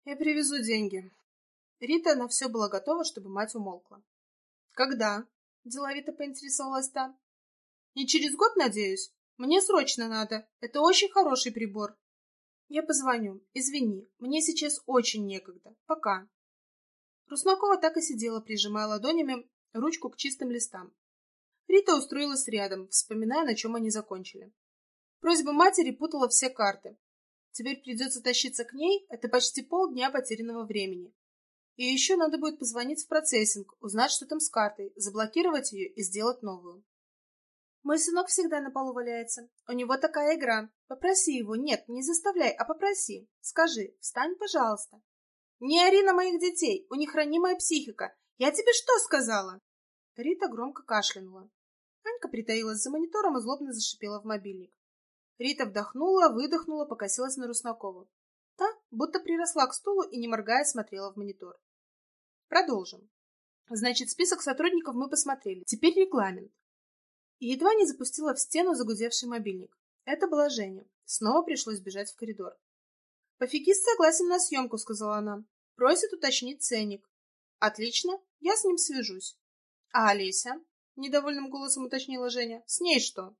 Я привезу деньги. Рита на все была готова, чтобы мать умолкла. Когда? Деловито поинтересовалась та. Не через год, надеюсь? Мне срочно надо. Это очень хороший прибор. Я позвоню. Извини, мне сейчас очень некогда. Пока. Руснакова так и сидела, прижимая ладонями ручку к чистым листам. Рита устроилась рядом, вспоминая, на чем они закончили. Просьба матери путала все карты. Теперь придется тащиться к ней, это почти полдня потерянного времени. И еще надо будет позвонить в процессинг, узнать, что там с картой, заблокировать ее и сделать новую. Мой сынок всегда на полу валяется. У него такая игра. Попроси его. Нет, не заставляй, а попроси. Скажи, встань, пожалуйста. Не ори на моих детей, у них ранимая психика. Я тебе что сказала? Рита громко кашлянула. Анька притаилась за монитором и злобно зашипела в мобильник. Рита вдохнула, выдохнула, покосилась на Руснакову. Та будто приросла к стулу и, не моргая, смотрела в монитор. Продолжим. Значит, список сотрудников мы посмотрели. Теперь регламент. И едва не запустила в стену загудевший мобильник. Это была Женя. Снова пришлось бежать в коридор. «Пофигист согласен на съемку», — сказала она. «Просит уточнить ценник». «Отлично, я с ним свяжусь». «А Олеся?» — недовольным голосом уточнила Женя. «С ней что?»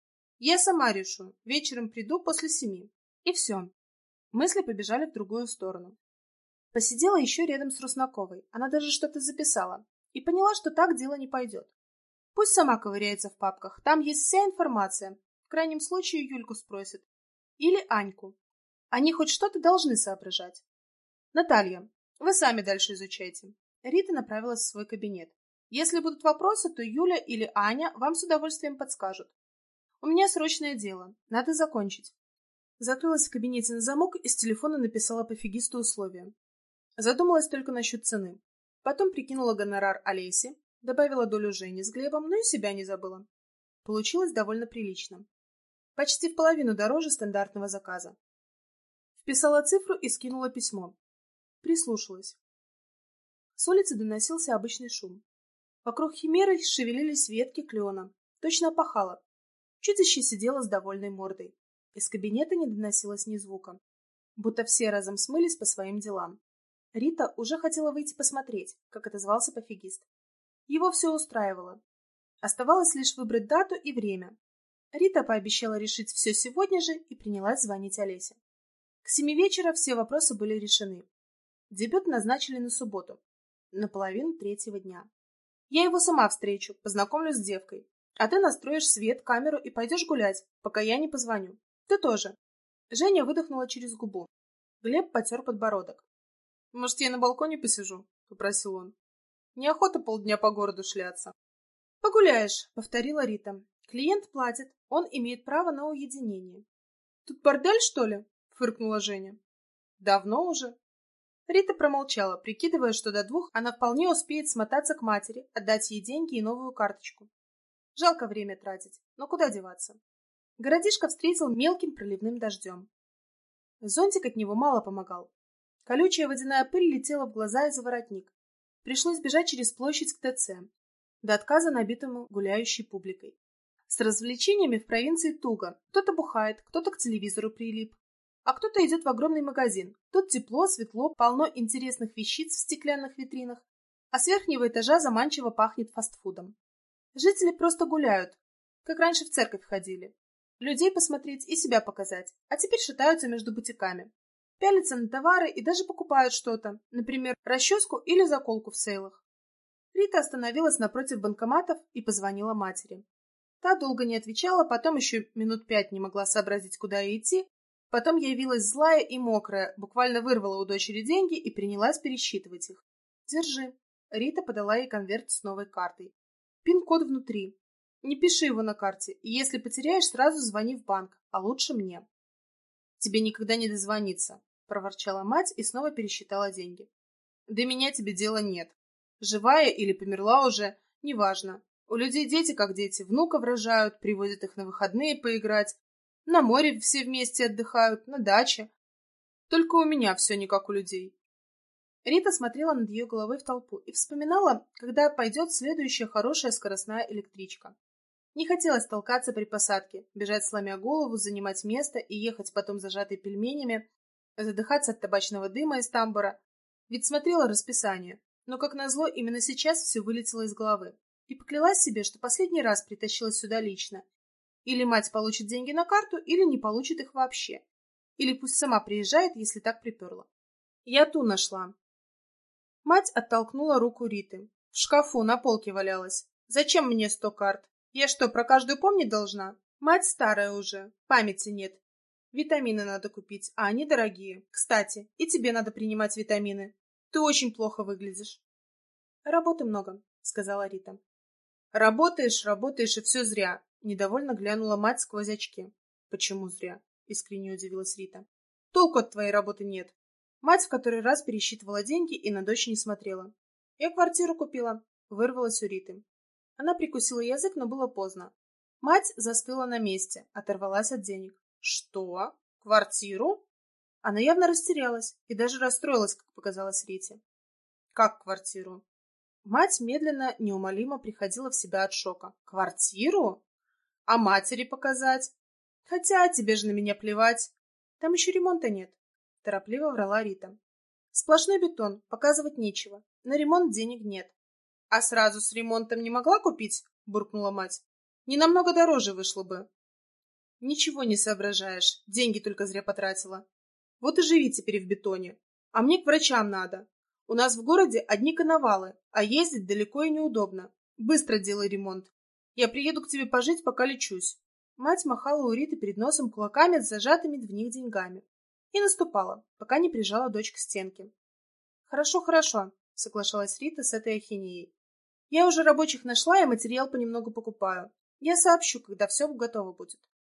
«Я сама решу. Вечером приду после 7. И все». Мысли побежали в другую сторону. Посидела еще рядом с Руснаковой. Она даже что-то записала. И поняла, что так дело не пойдет. Пусть сама ковыряется в папках. Там есть вся информация. В крайнем случае Юльку спросит. Или Аньку. Они хоть что-то должны соображать. Наталья, вы сами дальше изучайте. Рита направилась в свой кабинет. Если будут вопросы, то Юля или Аня вам с удовольствием подскажут. У меня срочное дело. Надо закончить. Закрылась в кабинете на замок и с телефона написала пофигисту условия. Задумалась только насчет цены. Потом прикинула гонорар Олеси, добавила долю Жени с Глебом, но и себя не забыла. Получилось довольно прилично. Почти в половину дороже стандартного заказа. Вписала цифру и скинула письмо. Прислушалась. С улицы доносился обычный шум. Вокруг химеры шевелились ветки клена. Точно опахало. Чудище сидело с довольной мордой. Из кабинета не доносилось ни звука. Будто все разом смылись по своим делам. Рита уже хотела выйти посмотреть, как отозвался пофигист. Его все устраивало. Оставалось лишь выбрать дату и время. Рита пообещала решить все сегодня же и принялась звонить Олесе. К 7 вечера все вопросы были решены. Дебют назначили на субботу, на половину 3-го дня. Я его сама встречу, познакомлюсь с девкой. А ты настроишь свет, камеру и пойдешь гулять, пока я не позвоню. Ты тоже. Женя выдохнула через губу. Глеб потер подбородок. «Может, я на балконе посижу?» — попросил он. «Неохота полдня по городу шляться». «Погуляешь», — повторила Рита. «Клиент платит, он имеет право на уединение». «Тут бордель, что ли?» — фыркнула Женя. «Давно уже». Рита промолчала, прикидывая, что до 2 она вполне успеет смотаться к матери, отдать ей деньги и новую карточку. Жалко время тратить, но куда деваться? Городишко встретил мелким проливным дождем. Зонтик от него мало помогал. Колючая водяная пыль летела в глаза и за воротник. Пришлось бежать через площадь к ТЦ, до отказа набитому гуляющей публикой. С развлечениями в провинции туго. Кто-то бухает, кто-то к телевизору прилип. А кто-то идет в огромный магазин. Тут тепло, светло, полно интересных вещиц в стеклянных витринах, а с верхнего этажа заманчиво пахнет фастфудом. Жители просто гуляют, как раньше в церковь ходили. Людей посмотреть и себя показать, а теперь шатаются между бутиками. Пялятся на товары и даже покупают что-то, например, расческу или заколку в сейлах. Рита остановилась напротив банкоматов и позвонила матери. Та долго не отвечала, потом еще минут 5 не могла сообразить, куда ей идти, потом явилась злая и мокрая, буквально вырвала у дочери деньги и принялась пересчитывать их. «Держи». Рита подала ей конверт с новой картой. Пин-код внутри. Не пиши его на карте, и если потеряешь, сразу звони в банк, а лучше мне. «Тебе никогда не дозвониться», — проворчала мать и снова пересчитала деньги. «До меня тебе дела нет. Живая или померла уже, неважно. У людей дети как дети, внуков рожают, привозят их на выходные поиграть. На море все вместе отдыхают, на даче. Только у меня все не как у людей». Рита смотрела над ее головой в толпу и вспоминала, когда пойдет следующая хорошая скоростная электричка. Не хотелось толкаться при посадке, бежать сломя голову, занимать место и ехать потом зажатой пельменями. задыхаться от табачного дыма из тамбура. Ведь смотрела расписание, но, как назло, именно сейчас все вылетело из головы. И поклялась себе, что последний раз притащилась сюда лично. Или мать получит деньги на карту, или не получит их вообще. Или пусть сама приезжает, если так приперла. Я ту нашла. Мать оттолкнула руку Риты. В шкафу на полке валялась. Зачем мне 100 карт? Я что, про каждую помнить должна? Мать старая уже, памяти нет. Витамины надо купить, а они дорогие. Кстати, и тебе надо принимать витамины. Ты очень плохо выглядишь. Работы много, сказала Рита. Работаешь, работаешь, и все зря. Недовольно глянула мать сквозь очки. Почему зря? Искренне удивилась Рита. Толку от твоей работы нет. Мать в который раз пересчитывала деньги и на дочь не смотрела. Я квартиру купила, вырвалась у Риты. Она прикусила язык, но было поздно. Мать застыла на месте, оторвалась от денег. Что? Квартиру? Она явно растерялась и даже расстроилась, как показалось Рите. Как квартиру? Мать медленно, неумолимо приходила в себя от шока. Квартиру? А матери показать? Хотя тебе же на меня плевать. Там еще ремонта нет. Торопливо врала Рита. Сплошной бетон, показывать нечего. На ремонт денег нет. А сразу с ремонтом не могла купить? Буркнула мать. Не намного дороже вышло бы. Ничего не соображаешь, деньги только зря потратила. Вот и живи теперь в бетоне. А мне к врачам надо. У нас в городе одни коновалы, а ездить далеко и неудобно. Быстро делай ремонт. Я приеду к тебе пожить, пока лечусь. Мать махала у Риты перед носом кулаками с зажатыми в них деньгами. И наступала, пока не прижала дочь к стенке. Хорошо, хорошо, соглашалась Рита с этой ахинеей. Я уже рабочих нашла и материал понемногу покупаю. Я сообщу, когда все готово будет.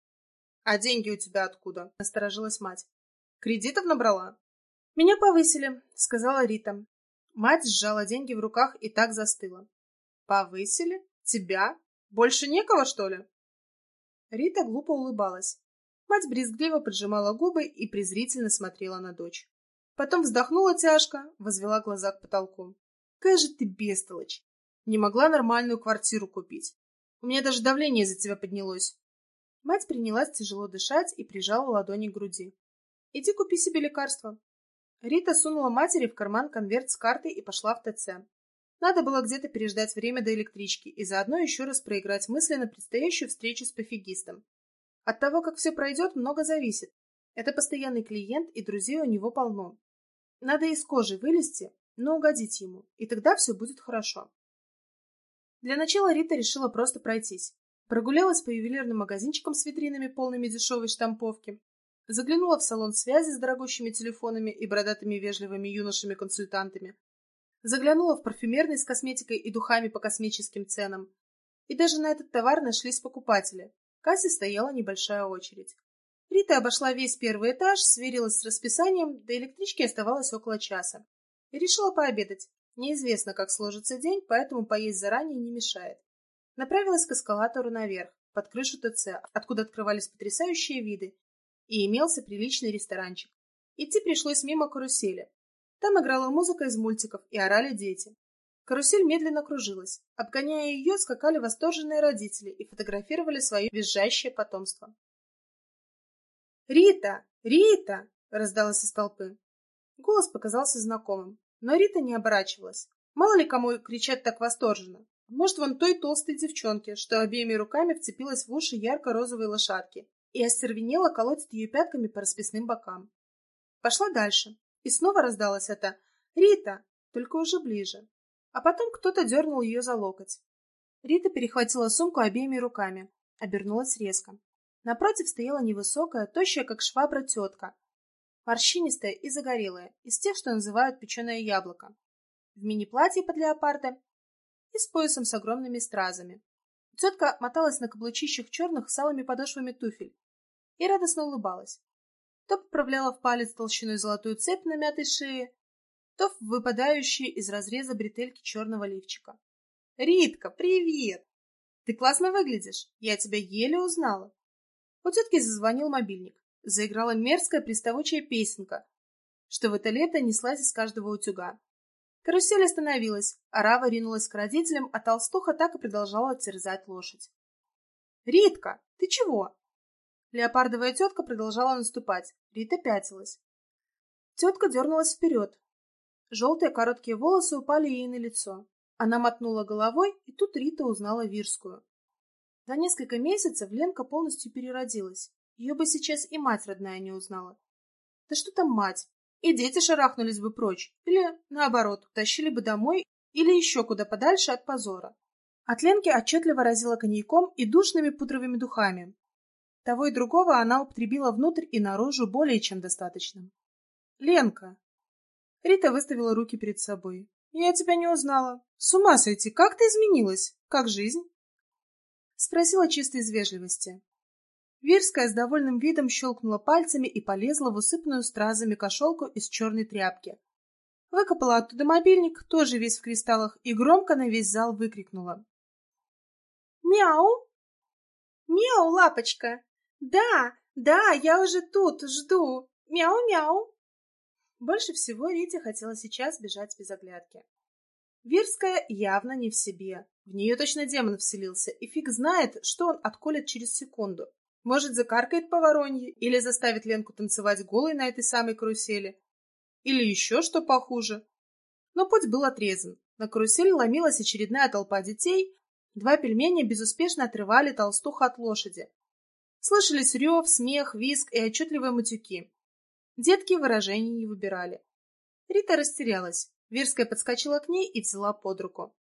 А деньги у тебя откуда? Насторожилась мать. Кредитов набрала? Меня повысили, сказала Рита. Мать сжала деньги в руках и так застыла. Повысили? Тебя? Больше некого, что ли? Рита глупо улыбалась. Мать брезгливо поджимала губы и презрительно смотрела на дочь. Потом вздохнула тяжко, возвела глаза к потолку. Какая же ты бестолочь! Не могла нормальную квартиру купить. У меня даже давление из-за тебя поднялось. Мать принялась тяжело дышать и прижала ладони к груди. Иди купи себе лекарство. Рита сунула матери в карман конверт с картой и пошла в ТЦ. Надо было где-то переждать время до электрички и заодно еще раз проиграть мысли на предстоящую встречу с пофигистом. От того, как все пройдет, много зависит. Это постоянный клиент, и друзей у него полно. Надо из кожи вылезти, но угодить ему, и тогда все будет хорошо. Для начала Рита решила просто пройтись. Прогулялась по ювелирным магазинчикам с витринами, полными дешевой штамповки. Заглянула в салон связи с дорогущими телефонами и бородатыми вежливыми юношами-консультантами. Заглянула в парфюмерный с косметикой и духами по космическим ценам. И даже на этот товар нашлись покупатели. В кассе стояла небольшая очередь. Рита обошла весь первый этаж, сверилась с расписанием, до электрички оставалось около часа. И решила пообедать. Неизвестно, как сложится день, поэтому поесть заранее не мешает. Направилась к эскалатору наверх, под крышу ТЦ, откуда открывались потрясающие виды, и имелся приличный ресторанчик. Идти пришлось мимо карусели. Там играла музыка из мультиков и орали дети. Карусель медленно кружилась. Обгоняя ее, скакали восторженные родители и фотографировали свое визжащее потомство. «Рита! Рита!» — раздалось из толпы. Голос показался знакомым, но Рита не оборачивалась. Мало ли кому кричат так восторженно. Может, вон той толстой девчонке, что обеими руками вцепилась в уши ярко-розовой лошадки и остервенела колотит ее пятками по расписным бокам. Пошла дальше, и снова раздалось это «Рита!», только уже ближе. А потом кто-то дернул ее за локоть. Рита перехватила сумку обеими руками, обернулась резко. Напротив стояла невысокая, тощая, как швабра, тетка, морщинистая и загорелая, из тех, что называют печеное яблоко, в мини-платье под леопарда и с поясом с огромными стразами. Тетка моталась на каблучищах черных с алыми подошвами туфель и радостно улыбалась. То поправляла в палец толщиной золотую цепь на мятой шее, то в выпадающие из разреза бретельки черного лифчика. «Ритка, привет! Ты классно выглядишь, я тебя еле узнала». У тетки зазвонил мобильник. Заиграла мерзкая приставучая песенка, что в это лето неслась из каждого утюга. Карусель остановилась, орава ринулась к родителям, а толстуха так и продолжала терзать лошадь. «Ритка, ты чего?» Леопардовая тетка продолжала наступать. Рита пятилась. Тетка дернулась вперед. Желтые короткие волосы упали ей на лицо. Она мотнула головой, и тут Рита узнала Вирскую. За несколько месяцев Ленка полностью переродилась. Ее бы сейчас и мать родная не узнала. Да что там мать? И дети шарахнулись бы прочь. Или, наоборот, утащили бы домой или еще куда подальше от позора. От Ленки отчетливо разило коньяком и душными пудровыми духами. Того и другого она употребила внутрь и наружу более чем достаточно. «Ленка!» Рита выставила руки перед собой. «Я тебя не узнала. С ума сойти, как ты изменилась? Как жизнь?» Спросила чисто из вежливости. Вирская с довольным видом щелкнула пальцами и полезла в усыпанную стразами кошелку из черной тряпки. Выкопала оттуда мобильник, тоже весь в кристаллах, и громко на весь зал выкрикнула. «Мяу! Мяу, лапочка! Да, да, я уже тут, жду! Мяу-мяу!» Больше всего Рите хотелось сейчас бежать без оглядки. Вирская явно не в себе. В нее точно демон вселился, и фиг знает, что он отколет через секунду. Может, закаркает по воронье, или заставит Ленку танцевать голой на этой самой карусели. Или еще что похуже. Но путь был отрезан. На карусель ломилась очередная толпа детей. Два пельменя безуспешно отрывали толстуху от лошади. Слышались рев, смех, визг и отчетливые матюки. Детки выражений не выбирали. Рита растерялась. Вирская подскочила к ней и взяла под руку.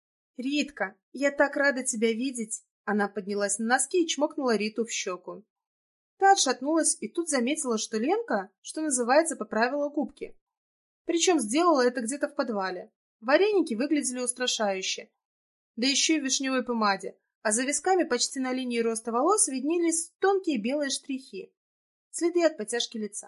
«Ритка, я так рада тебя видеть!» Она поднялась на носки и чмокнула Риту в щеку. Та отшатнулась и тут заметила, что Ленка, что называется, поправила губки. Причем сделала это где-то в подвале. Вареники выглядели устрашающе. Да еще и в вишневой помаде, а за висками почти на линии роста волос виднелись тонкие белые штрихи. Следы от потяжки лица.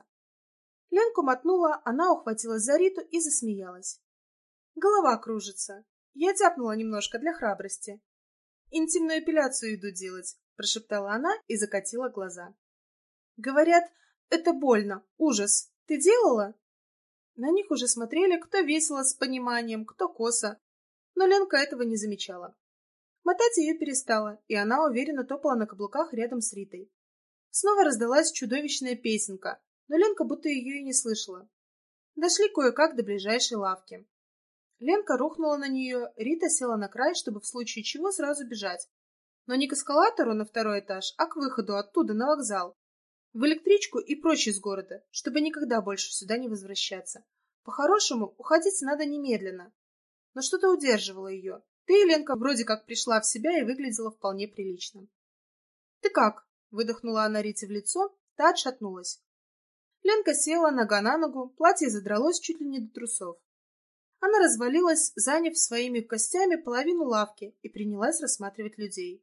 Ленку мотнула, она ухватилась за Риту и засмеялась. Голова кружится. Я тяпнула немножко для храбрости. «Интимную эпиляцию иду делать», — прошептала она и закатила глаза. «Говорят, это больно, ужас. Ты делала?» На них уже смотрели, кто весело с пониманием, кто косо. Но Ленка этого не замечала. Мотать ее перестала, и она уверенно топала на каблуках рядом с Ритой. Снова раздалась чудовищная песенка, но Ленка будто ее и не слышала. Дошли кое-как до ближайшей лавки. Ленка рухнула на нее, Рита села на край, чтобы в случае чего сразу бежать. Но не к эскалатору на второй этаж, а к выходу оттуда на вокзал. В электричку и прочь из города, чтобы никогда больше сюда не возвращаться. По-хорошему, уходить надо немедленно. Но что-то удерживало ее. Да и Ленка вроде как пришла в себя и выглядела вполне прилично. «Ты как?» — выдохнула она Рите в лицо, та отшатнулась. Ленка села нога на ногу, платье задралось чуть ли не до трусов. Она развалилась, заняв своими костями половину лавки, и принялась рассматривать людей.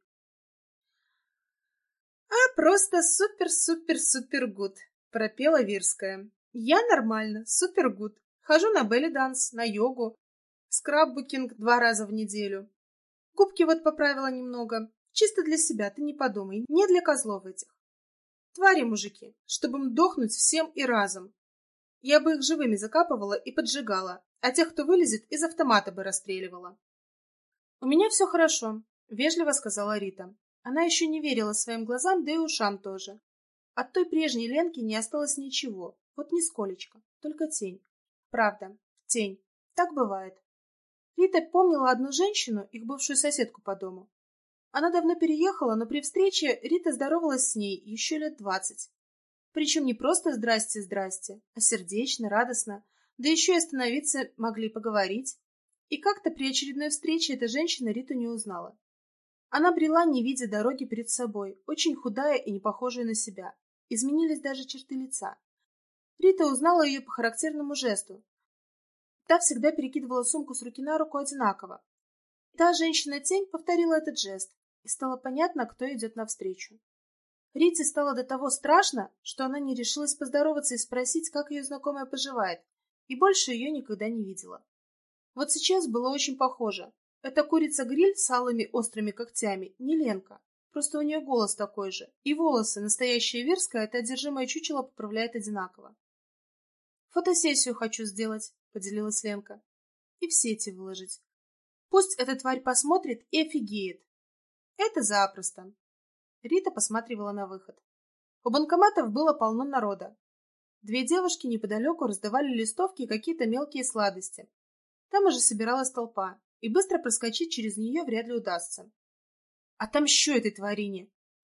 Просто супер-супер-супер-гуд», — пропела Вирская. «Я нормально, супер-гуд. Хожу на белли-данс, на йогу, скраббукинг 2 раза в неделю. Губки вот поправила немного. Чисто для себя, ты не подумай, не для козлов этих. Твари, мужики, чтобы им дохнуть всем и разом. Я бы их живыми закапывала и поджигала, а тех, кто вылезет, из автомата бы расстреливала». «У меня все хорошо», — вежливо сказала Рита. Она еще не верила своим глазам, да и ушам тоже. От той прежней Ленки не осталось ничего, вот нисколечко, только тень. Правда, тень. Так бывает. Рита помнила одну женщину, их бывшую соседку по дому. Она давно переехала, но при встрече Рита здоровалась с ней еще лет 20. Причем не просто «здрасте-здрасте», а сердечно, радостно, да еще и остановиться могли поговорить. И как-то при очередной встрече эта женщина Риту не узнала. Она брела, не видя дороги перед собой, очень худая и не похожая на себя. Изменились даже черты лица. Рита узнала ее по характерному жесту. Та всегда перекидывала сумку с руки на руку одинаково. Та женщина-тень повторила этот жест, и стало понятно, кто идет навстречу. Рите стало до того страшно, что она не решилась поздороваться и спросить, как ее знакомая поживает, и больше ее никогда не видела. Вот сейчас было очень похоже. Эта курица-гриль с алыми острыми когтями не Ленка. Просто у нее голос такой же. И волосы, настоящая Вирская, это одержимое чучело поправляет одинаково. «Фотосессию хочу сделать», — поделилась Ленка. «И в сети выложить. Пусть эта тварь посмотрит и офигеет». «Это запросто». Рита посматривала на выход. У банкоматов было полно народа. Две девушки неподалеку раздавали листовки и какие-то мелкие сладости. Там уже собиралась толпа, и быстро проскочить через нее вряд ли удастся. Отомщу этой тварине!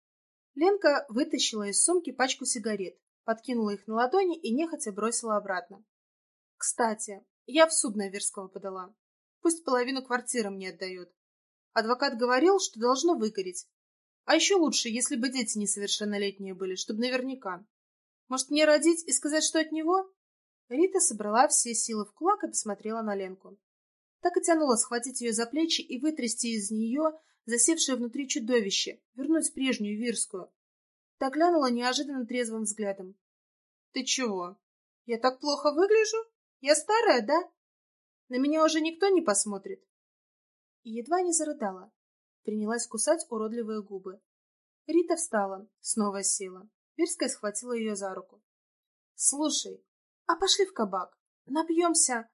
Ленка вытащила из сумки пачку сигарет, подкинула их на ладони и нехотя бросила обратно. Кстати, я в суд на Верского подала. Пусть половину квартиры мне отдает. Адвокат говорил, что должно выгореть. А еще лучше, если бы дети несовершеннолетние были, чтобы наверняка. Может, мне родить и сказать, что от него? Рита собрала все силы в кулак и посмотрела на Ленку. Так и тянула схватить ее за плечи и вытрясти из нее засевшее внутри чудовище, вернуть прежнюю Вирскую. Та глянула неожиданно трезвым взглядом. — Ты чего? Я так плохо выгляжу? Я старая, да? На меня уже никто не посмотрит? И едва не зарыдала. Принялась кусать уродливые губы. Рита встала, снова села. Вирская схватила ее за руку. — Слушай, а пошли в кабак, напьемся.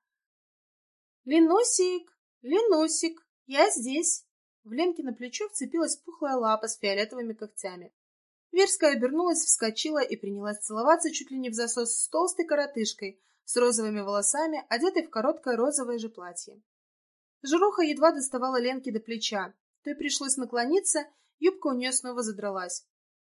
— Ленусик, Ленусик, я здесь. В Ленкино плечо вцепилась пухлая лапа с фиолетовыми когтями. Верская обернулась, вскочила и принялась целоваться чуть ли не в засос с толстой коротышкой, с розовыми волосами, одетой в короткое розовое же платье. Жируха едва доставала Ленке до плеча, той пришлось наклониться, юбка у нее снова задралась.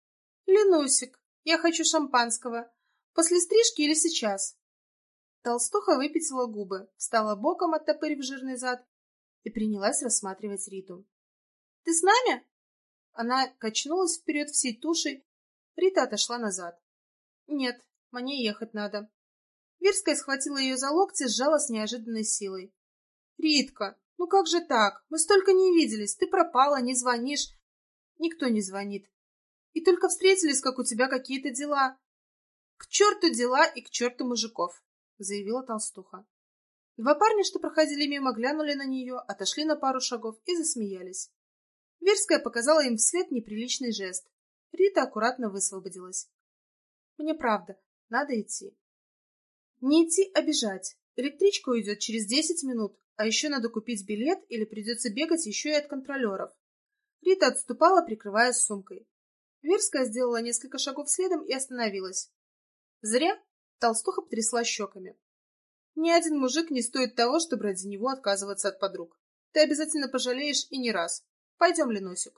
— Ленусик, я хочу шампанского. После стрижки или сейчас? Толстуха выпятила губы, встала боком, оттопырив жирный зад, и принялась рассматривать Риту. — Ты с нами? Она качнулась вперед всей тушей. Рита отошла назад. — Нет, мне ехать надо. Верская схватила ее за локти, сжала с неожиданной силой. — Ритка, ну как же так? Мы столько не виделись. Ты пропала, не звонишь. Никто не звонит. И только встретились, как у тебя какие-то дела. — К черту дела и к черту мужиков, — заявила толстуха. Два парня, что проходили мимо, глянули на нее, отошли на пару шагов и засмеялись. Верская показала им вслед неприличный жест. Рита аккуратно высвободилась. — Мне правда, надо идти. — Не идти, а бежать. Электричка уйдет через 10 минут, а еще надо купить билет или придется бегать еще и от контролеров. Рита отступала, прикрываясь сумкой. Верская сделала несколько шагов следом и остановилась. Зря толстуха потрясла щеками. Ни один мужик не стоит того, чтобы ради него отказываться от подруг. Ты обязательно пожалеешь и не раз. Пойдем, Ленусик.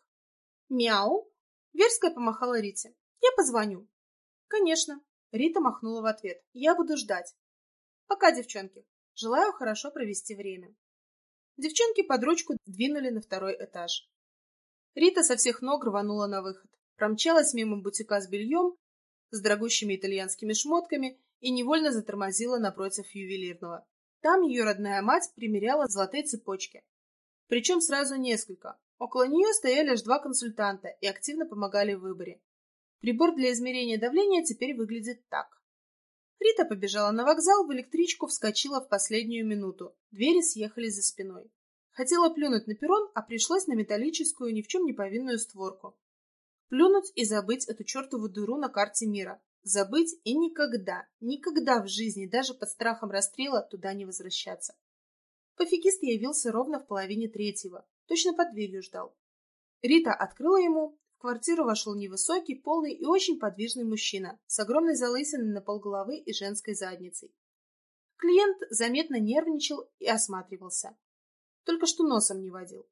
Мяу. Верская помахала Рите. Я позвоню. Конечно. Рита махнула в ответ. Я буду ждать. Пока, девчонки. Желаю хорошо провести время. Девчонки под ручку двинули на второй этаж. Рита со всех ног рванула на выход. Промчалась мимо бутика с бельем, с дорогущими итальянскими шмотками и невольно затормозила напротив ювелирного. Там ее родная мать примеряла золотые цепочки. Причем сразу несколько. Около нее стояли аж два консультанта и активно помогали в выборе. Прибор для измерения давления теперь выглядит так. Рита побежала на вокзал, в электричку вскочила в последнюю минуту. Двери съехали за спиной. Хотела плюнуть на перрон, а пришлось на металлическую, ни в чем не повинную створку. Плюнуть и забыть эту чертову дыру на карте мира. Забыть и никогда, никогда в жизни, даже под страхом расстрела, туда не возвращаться. Пофигист явился ровно в половине третьего. Точно под дверью ждал. Рита открыла ему. В квартиру вошел невысокий, полный и очень подвижный мужчина с огромной залысиной на полголовы и женской задницей. Клиент заметно нервничал и осматривался. Только что носом не водил.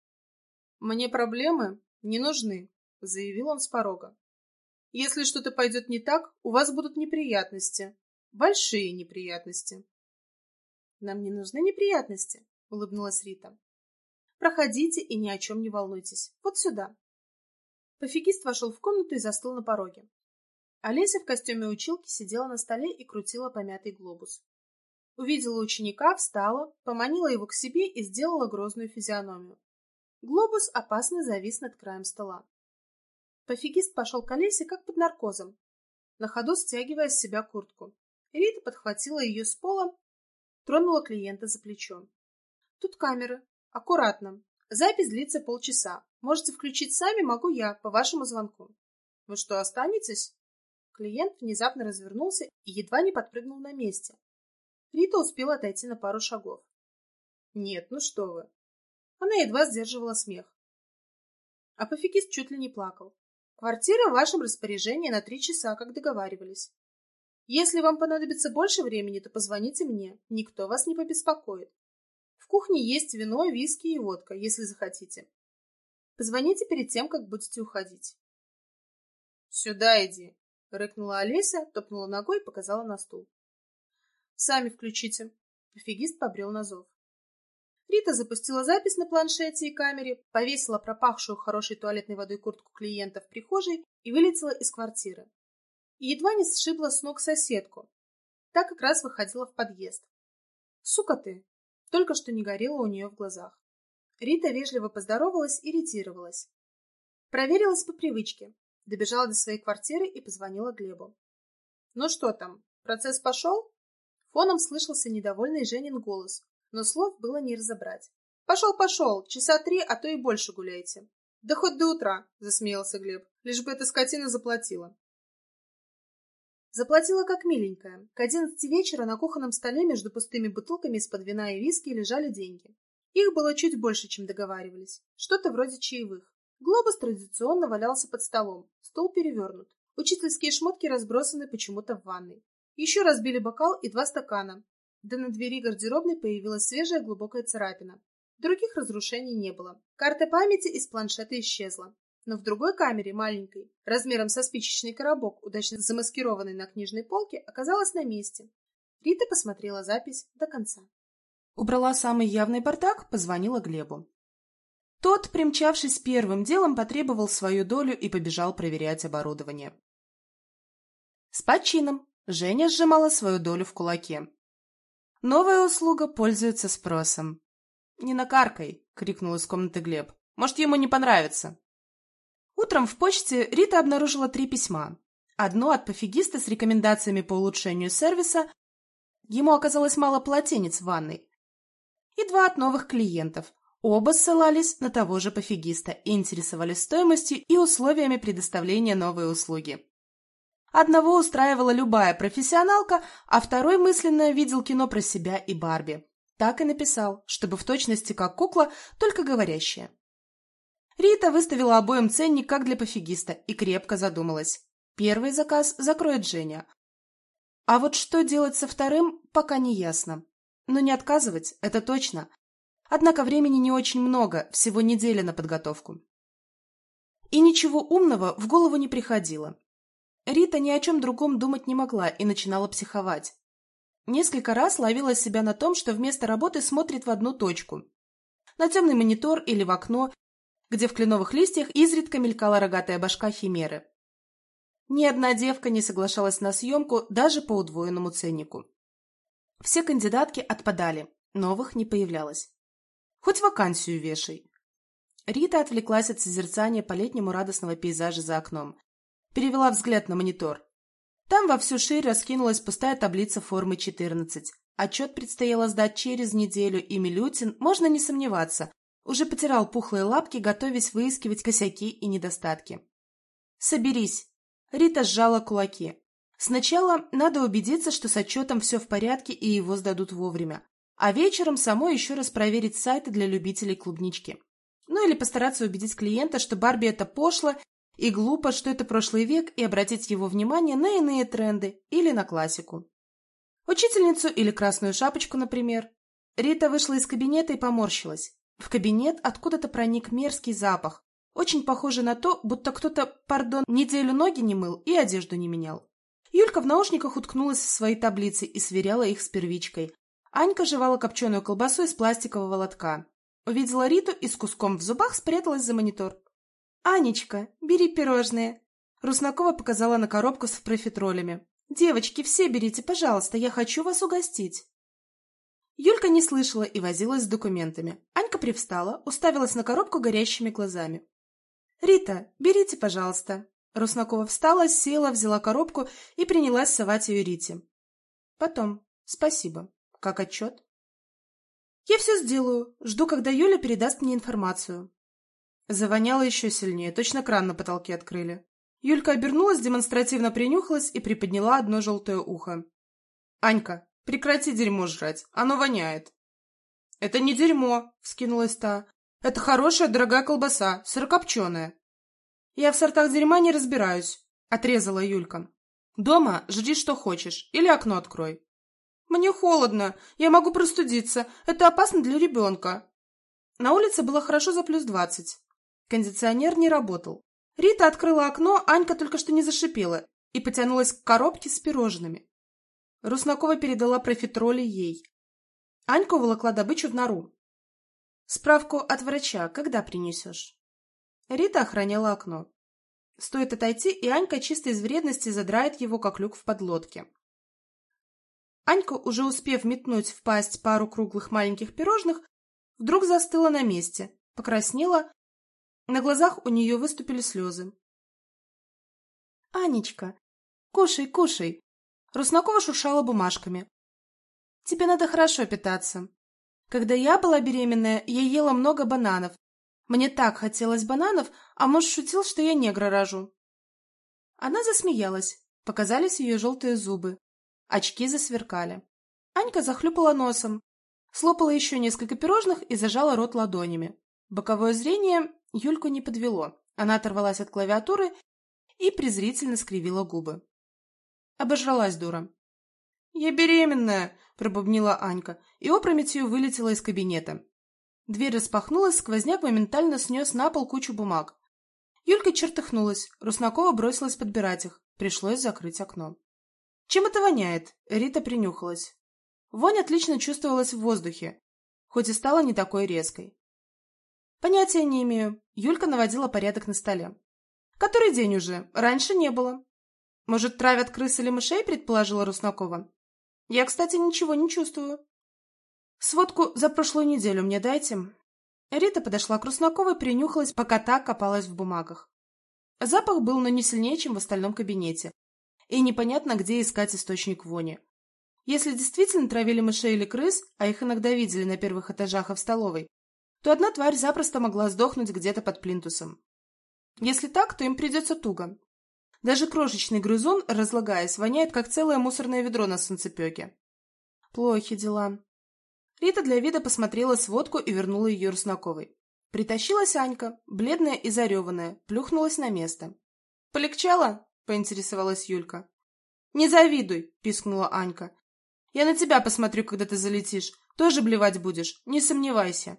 «Мне проблемы не нужны», — заявил он с порога. «Если что-то пойдет не так, у вас будут неприятности. Большие неприятности». «Нам не нужны неприятности», — улыбнулась Рита. «Проходите и ни о чем не волнуйтесь. Вот сюда». Пофигист вошел в комнату и застыл на пороге. Олеся в костюме училки сидела на столе и крутила помятый глобус. Увидела ученика, встала, поманила его к себе и сделала грозную физиономию. Глобус опасно завис над краем стола. Пофигист пошел к Олесе как под наркозом, на ходу стягивая с себя куртку. Рита подхватила ее с пола, тронула клиента за плечо. «Тут камеры. Аккуратно. Запись длится полчаса. Можете включить сами, могу я, по вашему звонку». «Вы что, останетесь?» Клиент внезапно развернулся и едва не подпрыгнул на месте. Рита успела отойти на пару шагов. «Нет, ну что вы!» Она едва сдерживала смех. А пофигист чуть ли не плакал. «Квартира в вашем распоряжении на 3 часа, как договаривались». Если вам понадобится больше времени, то позвоните мне. Никто вас не побеспокоит. В кухне есть вино, виски и водка, если захотите. Позвоните перед тем, как будете уходить. «Сюда иди!» — рыкнула Олеся, топнула ногой и показала на стул. «Сами включите». Пофигист побрел на зов. Рита запустила запись на планшете и камере, повесила пропахшую хорошей туалетной водой куртку клиента в прихожей и вылетела из квартиры. И едва не сшибла с ног соседку. Та как раз выходила в подъезд. «Сука ты!» Только что не горело у нее в глазах. Рита вежливо поздоровалась и ретировалась. Проверилась по привычке. Добежала до своей квартиры и позвонила Глебу. «Ну что там, процесс пошел?» Фоном слышался недовольный Женин голос, но слов было не разобрать. «Пошел, часа 3, а то и больше гуляйте». «Да хоть до утра», — засмеялся Глеб, «лишь бы эта скотина заплатила». Заплатила как миленькая. К 11 вечера на кухонном столе между пустыми бутылками из-под вина и виски лежали деньги. Их было чуть больше, чем договаривались. Что-то вроде чаевых. Глобус традиционно валялся под столом. Стол перевернут. Учительские шмотки разбросаны почему-то в ванной. Еще разбили бокал и 2 стакана. Да на двери гардеробной появилась свежая глубокая царапина. Других разрушений не было. Карта памяти из планшета исчезла. Но в другой камере, маленькой, размером со спичечный коробок, удачно замаскированной на книжной полке, оказалась на месте. Рита посмотрела запись до конца. Убрала самый явный бардак, позвонила Глебу. Тот, примчавшись первым делом, потребовал свою долю и побежал проверять оборудование. С почином Женя сжимала свою долю в кулаке. Новая услуга пользуется спросом. «Не накаркай!» — крикнул из комнаты Глеб. «Может, ему не понравится?» Утром в почте Рита обнаружила 3 письма. Одно от пофигиста с рекомендациями по улучшению сервиса, ему оказалось мало полотенец в ванной, и 2 от новых клиентов. Оба ссылались на того же пофигиста и интересовались стоимостью и условиями предоставления новой услуги. Одного устраивала любая профессионалка, а второй мысленно видел кино про себя и Барби. Так и написал, чтобы в точности как кукла, только говорящая. Рита выставила обоим ценник как для пофигиста и крепко задумалась. Первый заказ закроет Женя. А вот что делать со вторым, пока не ясно. Но не отказывать, это точно. Однако времени не очень много, всего неделя на подготовку. И ничего умного в голову не приходило. Рита ни о чем другом думать не могла и начинала психовать. Несколько раз ловила себя на том, что вместо работы смотрит в одну точку. На темный монитор или в окно, где в кленовых листьях изредка мелькала рогатая башка химеры. Ни одна девка не соглашалась на съемку даже по удвоенному ценнику. Все кандидатки отпадали, новых не появлялось. Хоть вакансию вешай. Рита отвлеклась от созерцания по-летнему радостного пейзажа за окном. Перевела взгляд на монитор. Там во всю ширь раскинулась пустая таблица формы 14. Отчет предстояло сдать через неделю, и Милютин, можно не сомневаться, уже потирал пухлые лапки, готовясь выискивать косяки и недостатки. «Соберись!» Рита сжала кулаки. «Сначала надо убедиться, что с отчетом все в порядке и его сдадут вовремя, а вечером самой еще раз проверить сайты для любителей клубнички. Ну или постараться убедить клиента, что Барби это пошло и глупо, что это прошлый век, и обратить его внимание на иные тренды или на классику. Учительницу или красную шапочку, например». Рита вышла из кабинета и поморщилась. В кабинет откуда-то проник мерзкий запах, очень похожий на то, будто кто-то, неделю ноги не мыл и одежду не менял. Юлька в наушниках уткнулась в свои таблицы и сверяла их с первичкой. Анька жевала копченую колбасу из пластикового лотка. Увидела Риту и с куском в зубах спряталась за монитор. «Анечка, бери пирожные!» Руснакова показала на коробку с профитролями. «Девочки, все берите, пожалуйста, я хочу вас угостить!» Юлька не слышала и возилась с документами. Анька привстала, уставилась на коробку горящими глазами. «Рита, берите, пожалуйста!» Руснакова встала, села, взяла коробку и принялась совать ее Рите. «Потом. Спасибо. Как отчет?» «Я все сделаю. Жду, когда Юля передаст мне информацию». Завоняло еще сильнее, точно кран на потолке открыли. Юлька обернулась, демонстративно принюхалась и приподняла одно желтое ухо. «Анька, прекрати дерьмо жрать, оно воняет». «Это не дерьмо», — вскинулась та. «Это хорошая, дорогая колбаса, сырокопченая». «Я в сортах дерьма не разбираюсь», — отрезала Юлька. Дома жди, что хочешь, или окно открой. Мне холодно, я могу простудиться, это опасно для ребенка. На улице было хорошо за +20. Кондиционер не работал. Рита открыла окно, Анька только что не зашипела и потянулась к коробке с пирожными. Руснакова передала профитроли ей. Анька уволокла добычу в нору. «Справку от врача когда принесешь?» Рита охраняла окно. Стоит отойти, и Анька чисто из вредности задрает его, как люк в подлодке. Анька, уже успев метнуть в пасть пару круглых маленьких пирожных, вдруг застыла на месте, покраснела, на глазах у нее выступили слезы. «Анечка, кушай, кушай!» Руснакова шуршала бумажками. «Тебе надо хорошо питаться. Когда я была беременная, я ела много бананов. Мне так хотелось бананов, а муж шутил, что я негра рожу». Она засмеялась, показались ее желтые зубы. Очки засверкали. Анька захлюпала носом, слопала еще несколько пирожных и зажала рот ладонями. Боковое зрение Юльку не подвело. Она оторвалась от клавиатуры и презрительно скривила губы. Обожралась дура. «Я беременная!» – пробубнила Анька и опрометью вылетела из кабинета. Дверь распахнулась, сквозняк моментально снес на пол кучу бумаг. Юлька чертыхнулась, Руснакова бросилась подбирать их. Пришлось закрыть окно. «Чем это воняет?» – Рита принюхалась. Вонь отлично чувствовалась в воздухе, хоть и стала не такой резкой. «Понятия не имею». Юлька наводила порядок на столе. «Который день уже? Раньше не было». «Может, травят крыс или мышей?» – предположила Руснакова. «Я, кстати, ничего не чувствую». «Сводку за прошлую неделю мне дайте». Рита подошла к Руснаковой, принюхалась, пока та копалась в бумагах. Запах был, но не сильнее, чем в остальном кабинете. И непонятно, где искать источник вони. Если действительно травили мышей или крыс, а их иногда видели на первых этажах и в столовой, то одна тварь запросто могла сдохнуть где-то под плинтусом. Если так, то им придется туго. Даже крошечный грызун, разлагаясь, воняет, как целое мусорное ведро на солнцепеке. Плохи дела. Рита для вида посмотрела сводку и вернула ее Руснаковой. Притащилась Анька, бледная и зареванная, плюхнулась на место. «Полегчало?» — поинтересовалась Юлька. «Не завидуй!» — пискнула Анька. «Я на тебя посмотрю, когда ты залетишь. Тоже блевать будешь, не сомневайся».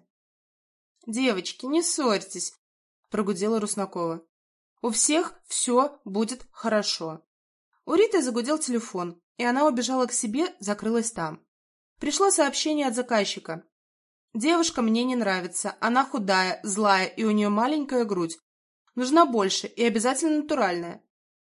«Девочки, не ссорьтесь!» — прогудела Руснакова. «У всех все будет хорошо». У Риты загудел телефон, и она убежала к себе, закрылась там. Пришло сообщение от заказчика. «Девушка мне не нравится, она худая, злая и у нее маленькая грудь. Нужна больше и обязательно натуральная».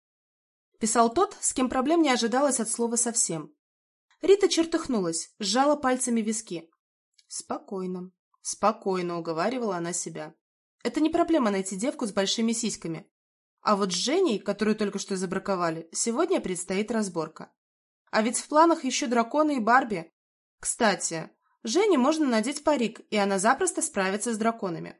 Писал тот, с кем проблем не ожидалось от слова совсем. Рита чертыхнулась, сжала пальцами виски. «Спокойно, спокойно», — уговаривала она себя. «Это не проблема найти девку с большими сиськами. А вот с Женей, которую только что забраковали, сегодня предстоит разборка. А ведь в планах еще драконы и Барби. Кстати, Жене можно надеть парик, и она запросто справится с драконами».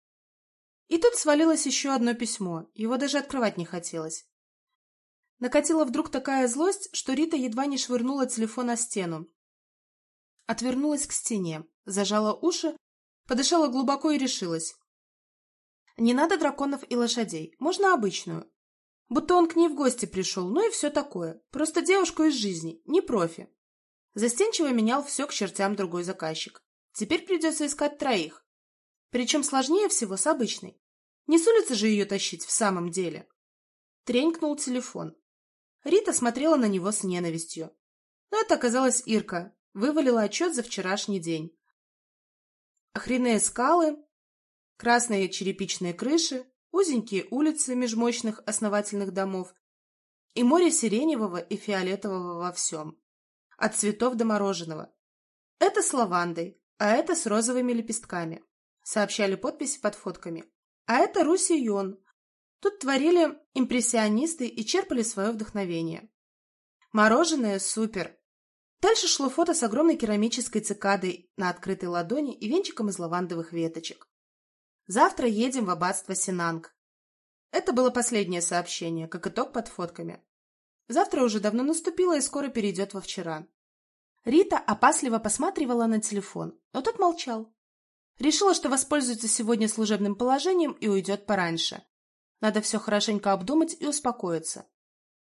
И тут свалилось еще одно письмо, его даже открывать не хотелось. Накатила вдруг такая злость, что Рита едва не швырнула телефон о стену. Отвернулась к стене, зажала уши, подышала глубоко и решилась. Не надо драконов и лошадей, можно обычную. Будто он к ней в гости пришел, ну и все такое. Просто девушку из жизни, не профи. Застенчиво менял все к чертям другой заказчик. Теперь придется искать троих. Причем сложнее всего с обычной. Не с улицы же ее тащить в самом деле. Тренькнул телефон. Рита смотрела на него с ненавистью. Но это оказалась Ирка. Вывалила отчет за вчерашний день. Охренные скалы, красные черепичные крыши, узенькие улицы меж мощных основательных домов и море сиреневого и фиолетового во всем. От цветов до мороженого. Это с лавандой, а это с розовыми лепестками. Сообщали подписи под фотками. А это Руссийон. Тут творили импрессионисты и черпали свое вдохновение. Мороженое супер. Дальше шло фото с огромной керамической цикадой на открытой ладони и венчиком из лавандовых веточек. Завтра едем в аббатство Синанг. Это было последнее сообщение, как итог под фотками. Завтра уже давно наступило и скоро перейдет во вчера. Рита опасливо посматривала на телефон, но тот молчал. Решила, что воспользуется сегодня служебным положением и уйдет пораньше. Надо все хорошенько обдумать и успокоиться.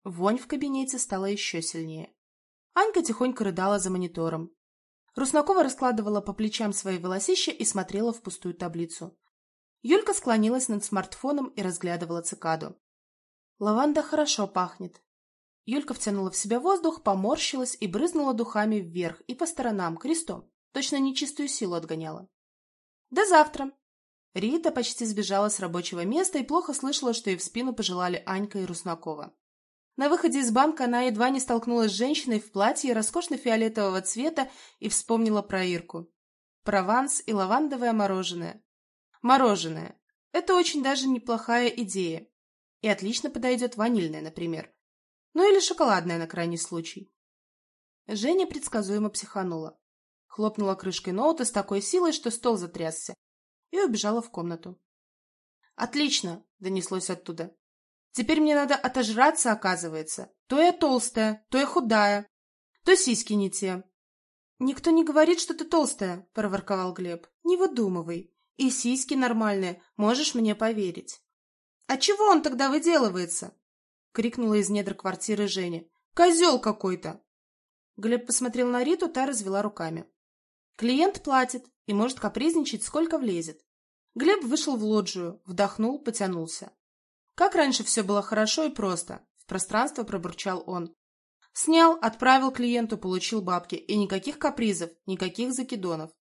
Вонь в кабинете стала еще сильнее. Анька тихонько рыдала за монитором. Руснакова раскладывала по плечам свои волосища и смотрела в пустую таблицу. Юлька склонилась над смартфоном и разглядывала цикаду. «Лаванда хорошо пахнет». Юлька втянула в себя воздух, поморщилась и брызнула духами вверх и по сторонам, крестом. Точно нечистую силу отгоняла. «До завтра!» Рита почти сбежала с рабочего места и плохо слышала, что ей в спину пожелали Анька и Руснакова. На выходе из банка она едва не столкнулась с женщиной в платье роскошно-фиолетового цвета и вспомнила про Ирку. Прованс и лавандовое мороженое. Мороженое. Это очень даже неплохая идея. И отлично подойдет ванильное, например. Ну или шоколадное на крайний случай. Женя предсказуемо психанула. Хлопнула крышкой ноута с такой силой, что стол затрясся, и убежала в комнату. «Отлично!» — донеслось оттуда. «Теперь мне надо отожраться, оказывается. То я толстая, то я худая, то сиськи не те». «Никто не говорит, что ты толстая», — проворковал Глеб. «Не выдумывай. И сиськи нормальные, можешь мне поверить». «А чего он тогда выделывается?» — крикнула из недр квартиры Женя. «Козел какой-то!» Глеб посмотрел на Риту, та развела руками. Клиент платит и может капризничать, сколько влезет. Глеб вышел в лоджию, вдохнул, потянулся. Как раньше все было хорошо и просто, в пространство пробурчал он. Снял, отправил клиенту, получил бабки, и никаких капризов, никаких закидонов.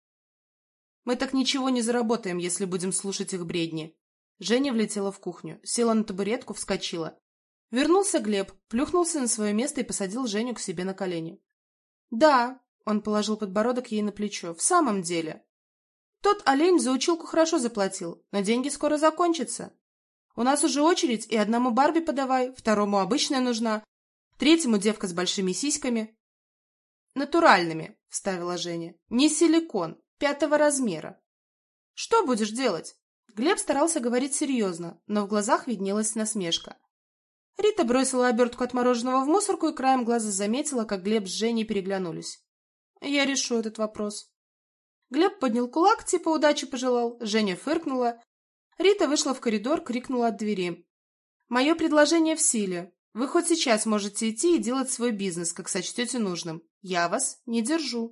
Мы так ничего не заработаем, если будем слушать их бредни. Женя влетела в кухню, села на табуретку, вскочила. Вернулся Глеб, плюхнулся на свое место и посадил Женю к себе на колени. «Да», — он положил подбородок ей на плечо, — «в самом деле. Тот олень за училку хорошо заплатил, но деньги скоро закончатся. У нас уже очередь, и одному Барби подавай, второму обычная нужна, третьему девка с большими сиськами». «Натуральными», — вставила Женя, — «не силикон, 5-го размера». «Что будешь делать?» Глеб старался говорить серьезно, но в глазах виднелась насмешка. Рита бросила обертку от мороженого в мусорку и краем глаза заметила, как Глеб с Женей переглянулись. «Я решу этот вопрос». Глеб поднял кулак, типа удачи пожелал, Женя фыркнула. Рита вышла в коридор, крикнула от двери. «Мое предложение в силе. Вы хоть сейчас можете идти и делать свой бизнес, как сочтете нужным. Я вас не держу».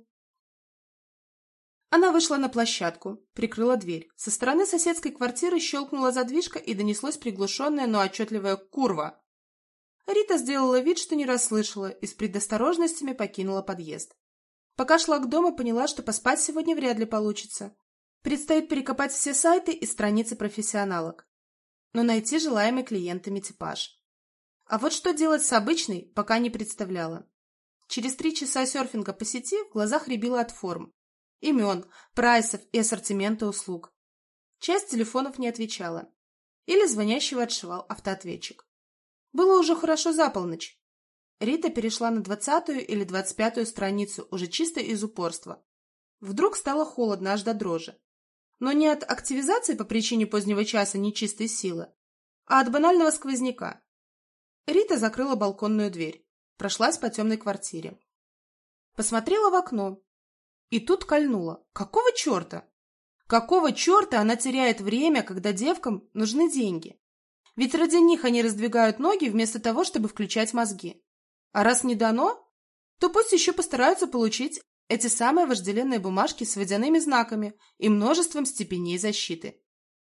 Она вышла на площадку, прикрыла дверь. Со стороны соседской квартиры щелкнула задвижка и донеслось приглушенное, но отчетливое «Курва!». Рита сделала вид, что не расслышала, и с предосторожностями покинула подъезд. Пока шла к дому, поняла, что поспать сегодня вряд ли получится. Предстоит перекопать все сайты и страницы профессионалок. Но найти желаемый клиентами типаж. А вот что делать с обычной, пока не представляла. Через 3 часа серфинга по сети в глазах рябило от форм, имен, прайсов и ассортимента услуг. Часть телефонов не отвечала. Или звонящего отшивал автоответчик. Было уже хорошо за полночь. Рита перешла на 20-ю или 25-ю страницу уже чисто из упорства. Вдруг стало холодно аж до дрожи. Но не от активизации по причине позднего часа нечистой силы, а от банального сквозняка. Рита закрыла балконную дверь, прошлась по темной квартире. Посмотрела в окно. И тут кольнула. Какого черта? Какого черта она теряет время, когда девкам нужны деньги? Ведь ради них они раздвигают ноги вместо того, чтобы включать мозги. А раз не дано, то пусть еще постараются получить эти самые вожделенные бумажки с водяными знаками и множеством степеней защиты.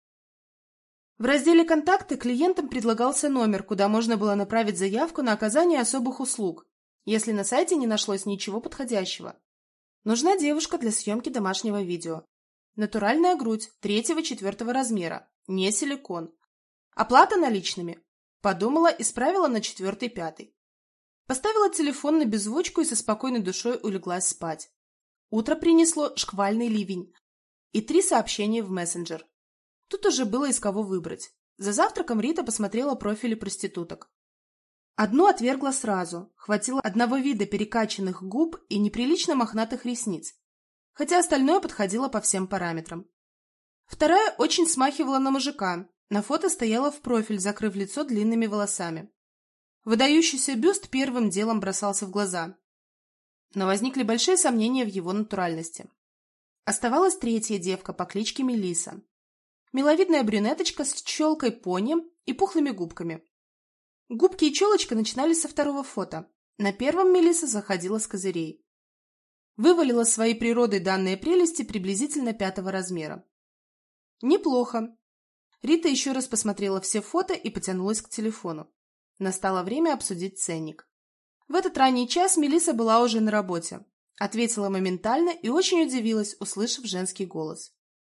В разделе «Контакты» клиентам предлагался номер, куда можно было направить заявку на оказание особых услуг, если на сайте не нашлось ничего подходящего. Нужна девушка для съемки домашнего видео. Натуральная грудь 3-4 размера, не силикон. Оплата наличными. Подумала, исправила на 4-5. Поставила телефон на беззвучку и со спокойной душой улеглась спать. Утро принесло шквальный ливень и 3 сообщения в мессенджер. Тут уже было из кого выбрать. За завтраком Рита посмотрела профили проституток. Одну отвергла сразу, хватило одного вида перекачанных губ и неприлично мохнатых ресниц, хотя остальное подходило по всем параметрам. Вторая очень смахивала на мужика, на фото стояла в профиль, закрыв лицо длинными волосами. Выдающийся бюст первым делом бросался в глаза, но возникли большие сомнения в его натуральности. Оставалась третья девка по кличке Мелисса. Миловидная брюнеточка с челкой пони и пухлыми губками. Губки и челочка начинались со второго фото. На первом Мелисса заходила с козырей. Вывалила своей природой данные прелести приблизительно 5-го размера. Неплохо. Рита еще раз посмотрела все фото и потянулась к телефону. Настало время обсудить ценник. В этот ранний час Мелисса была уже на работе. Ответила моментально и очень удивилась, услышав женский голос.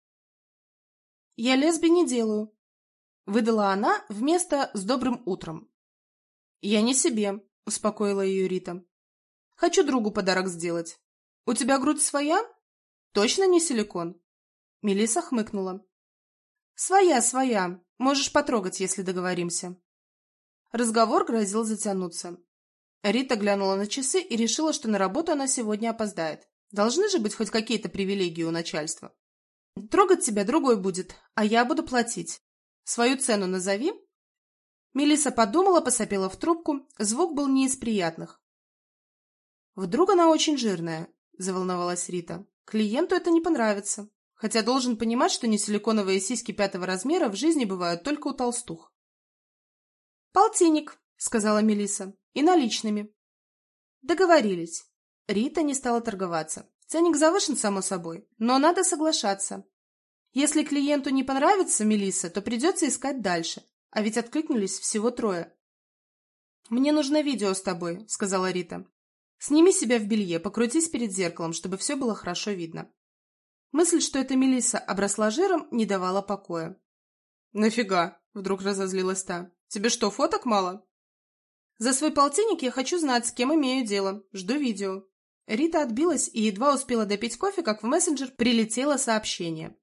«Я лесби не делаю», — выдала она вместо «с добрым утром». «Я не себе», — успокоила ее Рита. «Хочу другу подарок сделать. У тебя грудь своя? Точно не силикон?» Мелисса хмыкнула. «Своя, своя. Можешь потрогать, если договоримся». Разговор грозил затянуться. Рита глянула на часы и решила, что на работу она сегодня опоздает. Должны же быть хоть какие-то привилегии у начальства. «Трогать тебя другой будет, а я буду платить. Свою цену назови». Мелисса подумала, посопела в трубку. Звук был не из приятных. «Вдруг она очень жирная?» – заволновалась Рита. «Клиенту это не понравится. Хотя должен понимать, что несиликоновые сиськи 5-го размера в жизни бывают только у толстух». «Полтинник», — сказала Мелисса, — «и наличными». Договорились. Рита не стала торговаться. Ценник завышен, само собой, но надо соглашаться. Если клиенту не понравится Мелисса, то придется искать дальше, а ведь откликнулись всего 3. «Мне нужно видео с тобой», — сказала Рита. «Сними себя в белье, покрутись перед зеркалом, чтобы все было хорошо видно». Мысль, что эта Мелисса обросла жиром, не давала покоя. «Нафига?» — вдруг разозлилась та. «Тебе что, фоток мало?» «За свой полтинник я хочу знать, с кем имею дело. Жду видео». Рита отбилась и едва успела допить кофе, как в мессенджер прилетело сообщение.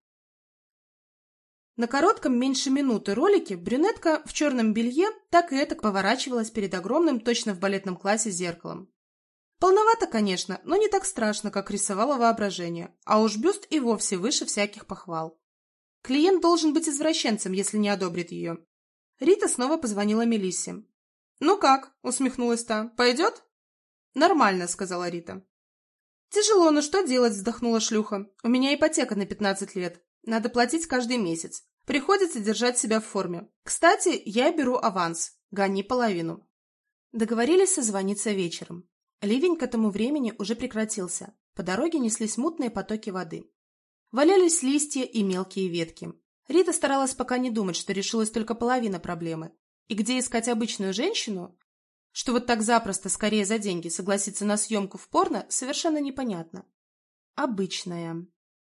На коротком, меньше минуты ролике брюнетка в черном белье так и этак поворачивалась перед огромным, точно в балетном классе, зеркалом. Полновато, конечно, но не так страшно, как рисовало воображение, а уж бюст и вовсе выше всяких похвал. Клиент должен быть извращенцем, если не одобрит ее. Рита снова позвонила Мелиссе. «Ну как?» — усмехнулась та. «Пойдет?» «Нормально», — сказала Рита. «Тяжело, но что делать?» — вздохнула шлюха. «У меня ипотека на 15 лет. Надо платить каждый месяц. Приходится держать себя в форме. Кстати, я беру аванс. Гони половину». Договорились созвониться вечером. Ливень к этому времени уже прекратился. По дороге неслись мутные потоки воды. Валялись листья и мелкие ветки. Рита старалась пока не думать, что решилась только половина проблемы. И где искать обычную женщину, что вот так запросто, скорее за деньги, согласится на съемку в порно, совершенно непонятно. Обычная.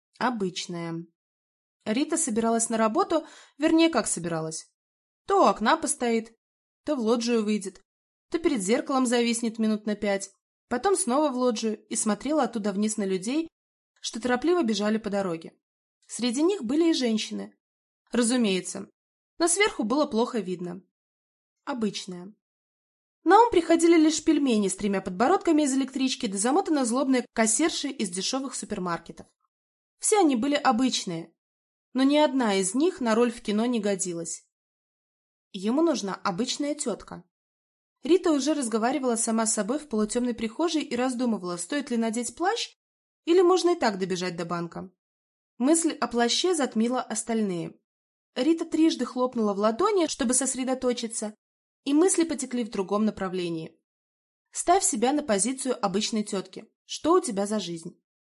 Рита собиралась на работу, вернее, как собиралась. То у окна постоит, то в лоджию выйдет, то перед зеркалом зависнет минут на 5, потом снова в лоджию и смотрела оттуда вниз на людей, что торопливо бежали по дороге. Среди них были и женщины. Разумеется, но сверху было плохо видно. Обычная. На ум приходили лишь пельмени с 3 подбородками из электрички да замотанно злобные кассирши из дешевых супермаркетов. Все они были обычные, но ни одна из них на роль в кино не годилась. Ему нужна обычная тетка. Рита уже разговаривала сама с собой в полутемной прихожей и раздумывала, стоит ли надеть плащ или можно и так добежать до банка. Мысль о плаще затмила остальные. Рита трижды хлопнула в ладони, чтобы сосредоточиться, и мысли потекли в другом направлении. Ставь себя на позицию обычной тетки. Что у тебя за жизнь?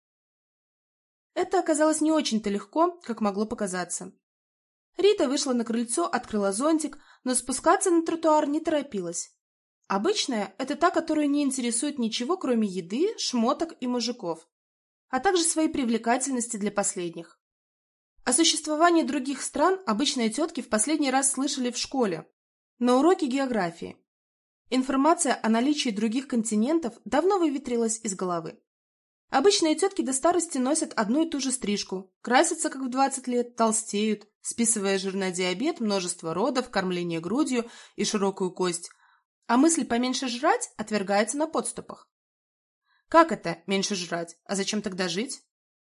Это оказалось не очень-то легко, как могло показаться. Рита вышла на крыльцо, открыла зонтик, но спускаться на тротуар не торопилась. Обычная – это та, которую не интересует ничего, кроме еды, шмоток и мужиков, а также своей привлекательности для последних. О существовании других стран обычные тетки в последний раз слышали в школе, на уроке географии. Информация о наличии других континентов давно выветрилась из головы. Обычные тетки до старости носят одну и ту же стрижку, красятся как в 20 лет, толстеют, списывая жир на диабет, множество родов, кормление грудью и широкую кость, а мысль поменьше жрать отвергается на подступах. Как это меньше жрать? А зачем тогда жить?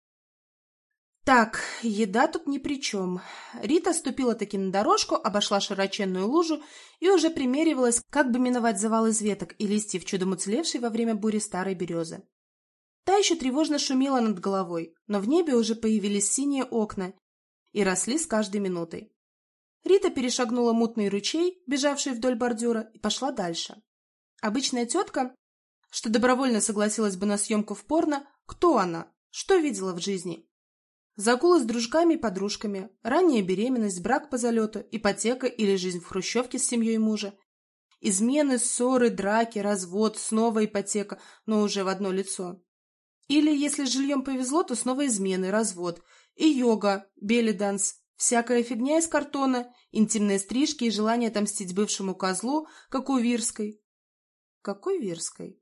Так, еда тут ни при чем. Рита ступила таки на дорожку, обошла широченную лужу и уже примеривалась, как бы миновать завал из веток и листьев, чудом уцелевшей во время бури старой березы. Та еще тревожно шумела над головой, но в небе уже появились синие окна и росли с каждой минутой. Рита перешагнула мутный ручей, бежавший вдоль бордюра, и пошла дальше. Обычная тетка, что добровольно согласилась бы на съемку в порно, кто она, что видела в жизни? Загулы с дружками и подружками, ранняя беременность, брак по залету, ипотека или жизнь в хрущевке с семьей мужа, измены, ссоры, драки, развод, снова ипотека, но уже в одно лицо. Или, если с жильем повезло, то снова измены, развод, и йога, белли-данс, всякая фигня из картона, интимные стрижки и желание отомстить бывшему козлу, как у Вирской. Какой Вирской?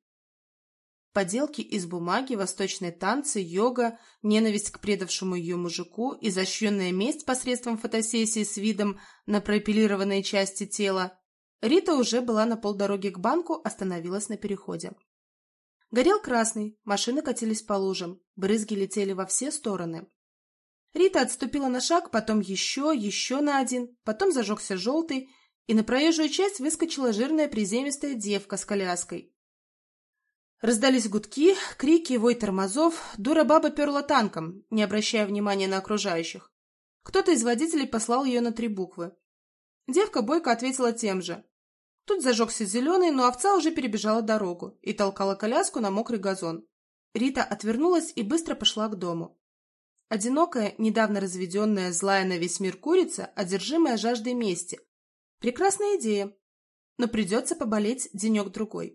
Поделки из бумаги, восточные танцы, йога, ненависть к предавшему ее мужику, изощренная месть посредством фотосессии с видом на проэпилированные части тела. Рита уже была на полдороги к банку, остановилась на переходе. Горел красный, машины катились по лужам, брызги летели во все стороны. Рита отступила на шаг, потом еще на один, потом зажегся желтый, и на проезжую часть выскочила жирная приземистая девка с коляской. Раздались гудки, крики, вой тормозов. Дура баба перла танком, не обращая внимания на окружающих. Кто-то из водителей послал ее на 3 буквы. Девка бойко ответила тем же. Тут зажегся зеленый, но овца уже перебежала дорогу и толкала коляску на мокрый газон. Рита отвернулась и быстро пошла к дому. Одинокая, недавно разведенная, злая на весь мир курица, одержимая жаждой мести. Прекрасная идея, но придется поболеть денек-другой.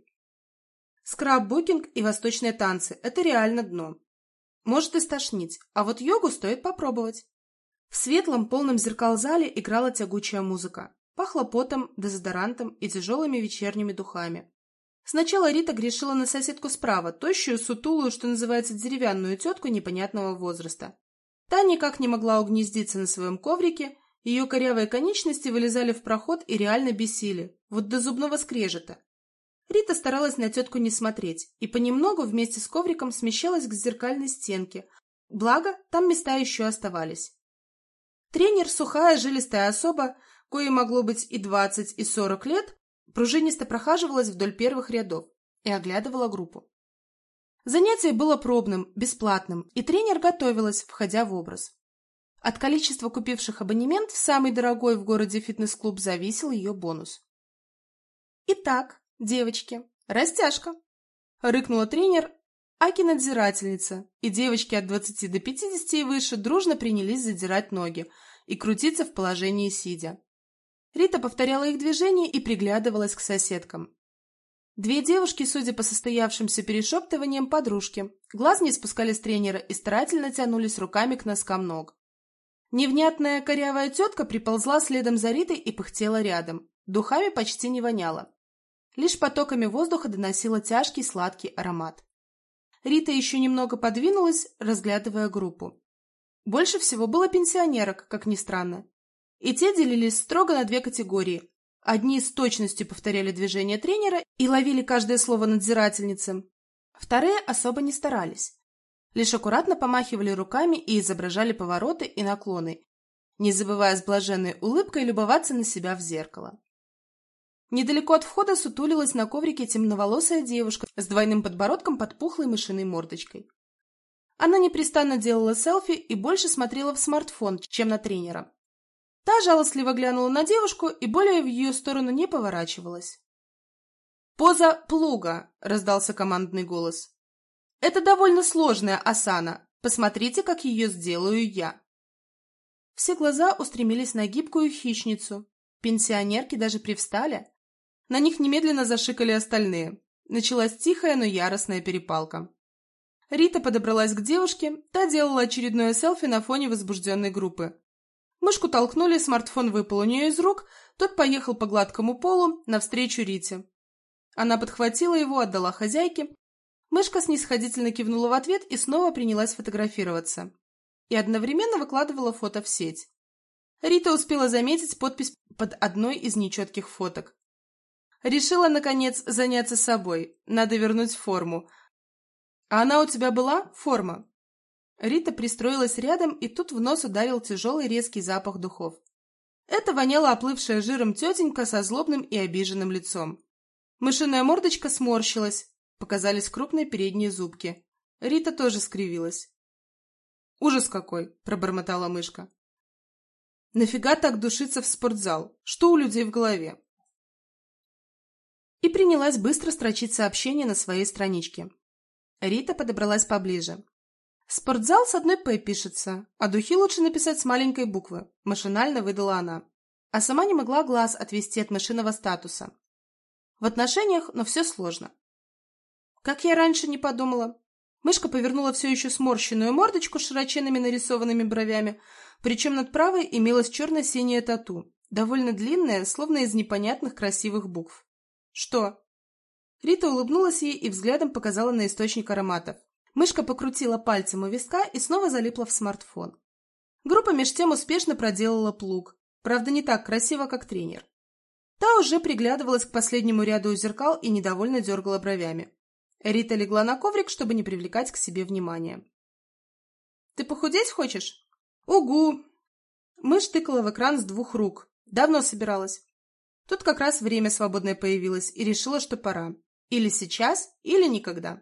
Скраббукинг и восточные танцы – это реально дно. Может и стошнить, а вот йогу стоит попробовать. В светлом, полном зеркал зале играла тягучая музыка. Пахло потом, дезодорантом и тяжелыми вечерними духами. Сначала Рита грешила на соседку справа, тощую, сутулую, что называется, деревянную тетку непонятного возраста. Та никак не могла угнездиться на своем коврике, ее корявые конечности вылезали в проход и реально бесили, вот до зубного скрежета. Рита старалась на тетку не смотреть и понемногу вместе с ковриком смещалась к зеркальной стенке, благо там места еще оставались. Тренер, сухая, жилистая особа, кое могло быть и 20, и 40 лет, пружинисто прохаживалась вдоль первых рядов и оглядывала группу. Занятие было пробным, бесплатным, и тренер готовилась, входя в образ. От количества купивших абонемент в самый дорогой в городе фитнес-клуб зависел ее бонус. «Итак, девочки, растяжка!» — рыкнула тренер, аки-надзирательница, и девочки от 20 до 50 и выше дружно принялись задирать ноги и крутиться в положении сидя. Рита повторяла их движения и приглядывалась к соседкам. 2 девушки, судя по состоявшимся перешептываниям, подружки, глаз не спускали с тренера и старательно тянулись руками к носкам ног. Невнятная корявая тетка приползла следом за Ритой и пыхтела рядом. Духами почти не воняло. Лишь потоками воздуха доносила тяжкий сладкий аромат. Рита еще немного подвинулась, разглядывая группу. Больше всего было пенсионерок, как ни странно. И те делились строго на 2 категории. Одни с точностью повторяли движения тренера и ловили каждое слово надзирательницы. Вторые особо не старались. Лишь аккуратно помахивали руками и изображали повороты и наклоны, не забывая с блаженной улыбкой любоваться на себя в зеркало. Недалеко от входа сутулилась на коврике темноволосая девушка с двойным подбородком под пухлой мышиной мордочкой. Она непрестанно делала селфи и больше смотрела в смартфон, чем на тренера. Та жалостливо глянула на девушку и более в ее сторону не поворачивалась. «Поза плуга!» — раздался командный голос. «Это довольно сложная асана. Посмотрите, как ее сделаю я». Все глаза устремились на гибкую хищницу. Пенсионерки даже привстали. На них немедленно зашикали остальные. Началась тихая, но яростная перепалка. Рита подобралась к девушке, та делала очередное селфи на фоне возбужденной группы. Мышку толкнули, смартфон выпал у нее из рук, тот поехал по гладкому полу навстречу Рите. Она подхватила его, отдала хозяйке. Мышка снисходительно кивнула в ответ и снова принялась фотографироваться. И одновременно выкладывала фото в сеть. Рита успела заметить подпись под одной из нечетких фоток. «Решила, наконец, заняться собой. Надо вернуть форму. А она у тебя была, форма?» Рита пристроилась рядом, и тут в нос ударил тяжелый резкий запах духов. Это воняла оплывшая жиром тетенька со злобным и обиженным лицом. Мышиная мордочка сморщилась, показались крупные передние зубки. Рита тоже скривилась. «Ужас какой!» — пробормотала мышка. Нафига так душиться в спортзал? Что у людей в голове? И принялась быстро строчить сообщение на своей страничке. Рита подобралась поближе. «Спортзал с одной «П» пишется, а духи лучше написать с маленькой буквы», – машинально выдала она. А сама не могла глаз отвести от мышиного статуса. В отношениях, но все сложно. Как я раньше не подумала. Мышка повернула все еще сморщенную мордочку с широченными нарисованными бровями, причем над правой имелась черно-синяя тату, довольно длинная, словно из непонятных красивых букв. «Что?» Рита улыбнулась ей и взглядом показала на источник ароматов. Мышка покрутила пальцем у виска и снова залипла в смартфон. Группа меж тем успешно проделала плуг, правда не так красиво, как тренер. Та уже приглядывалась к последнему ряду у зеркал и недовольно дергала бровями. Рита легла на коврик, чтобы не привлекать к себе внимания. «Ты похудеть хочешь?» «Угу!» Мышь тыкала в экран с 2 рук. Давно собиралась. Тут как раз время свободное появилось и решила, что пора. Или сейчас, или никогда.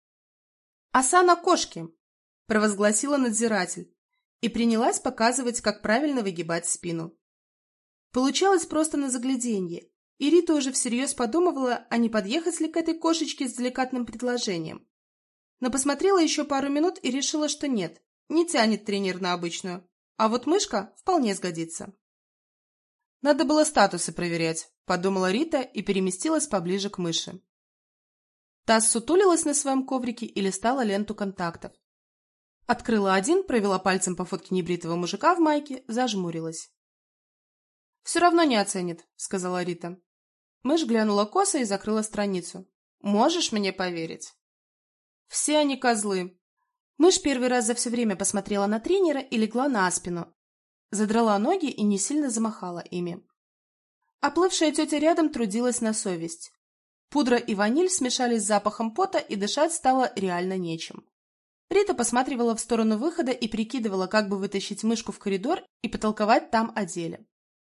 «Осана кошки!» – провозгласила надзиратель и принялась показывать, как правильно выгибать спину. Получалось просто на загляденье, и Рита уже всерьез подумывала, а не подъехать ли к этой кошечке с деликатным предложением. Но посмотрела еще пару минут и решила, что нет, не тянет тренер на обычную, а вот мышка вполне сгодится. «Надо было статусы проверять», – подумала Рита и переместилась поближе к мыши. Та ссутулилась на своем коврике и листала ленту контактов. Открыла один, провела пальцем по фотке небритого мужика в майке, зажмурилась. «Все равно не оценит», — сказала Рита. Мышь глянула косо и закрыла страницу. «Можешь мне поверить?» «Все они козлы». Мышь первый раз за все время посмотрела на тренера и легла на спину. Задрала ноги и не сильно замахала ими. Оплывшая тетя рядом трудилась на совесть. Пудра и ваниль смешались с запахом пота, и дышать стало реально нечем. Рита посматривала в сторону выхода и прикидывала, как бы вытащить мышку в коридор и потолковать там о деле.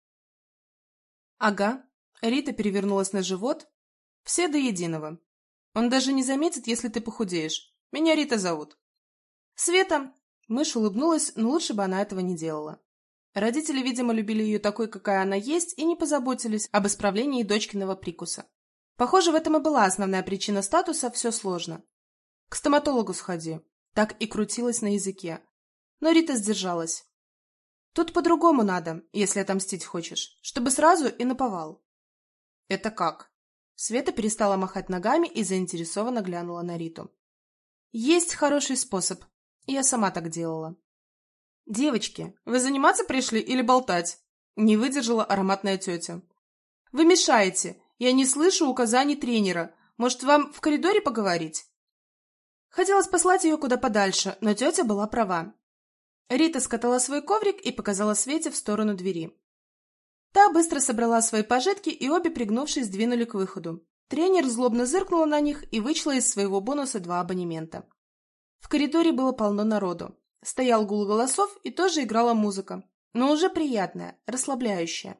«Ага», — Рита перевернулась на живот. «Все до единого. Он даже не заметит, если ты похудеешь. Меня Рита зовут». «Света!» — мышь улыбнулась, но лучше бы она этого не делала. Родители, видимо, любили ее такой, какая она есть, и не позаботились об исправлении дочкиного прикуса. Похоже, в этом и была основная причина статуса «все сложно». «К стоматологу сходи». Так и крутилась на языке. Но Рита сдержалась. «Тут по-другому надо, если отомстить хочешь, чтобы сразу и наповал». «Это как?» Света перестала махать ногами и заинтересованно глянула на Риту. «Есть хороший способ. Я сама так делала». «Девочки, вы заниматься пришли или болтать?» Не выдержала ароматная тетя. «Вы мешаете. Я не слышу указаний тренера. Может, вам в коридоре поговорить?» Хотелось послать ее куда подальше, но тетя была права. Рита скатала свой коврик и показала Свете в сторону двери. Та быстро собрала свои пожитки, и обе, пригнувшись, двинули к выходу. Тренер злобно зыркнула на них и вычла из своего бонуса 2 абонемента. В коридоре было полно народу. Стоял гул голосов и тоже играла музыка, но уже приятная, расслабляющая.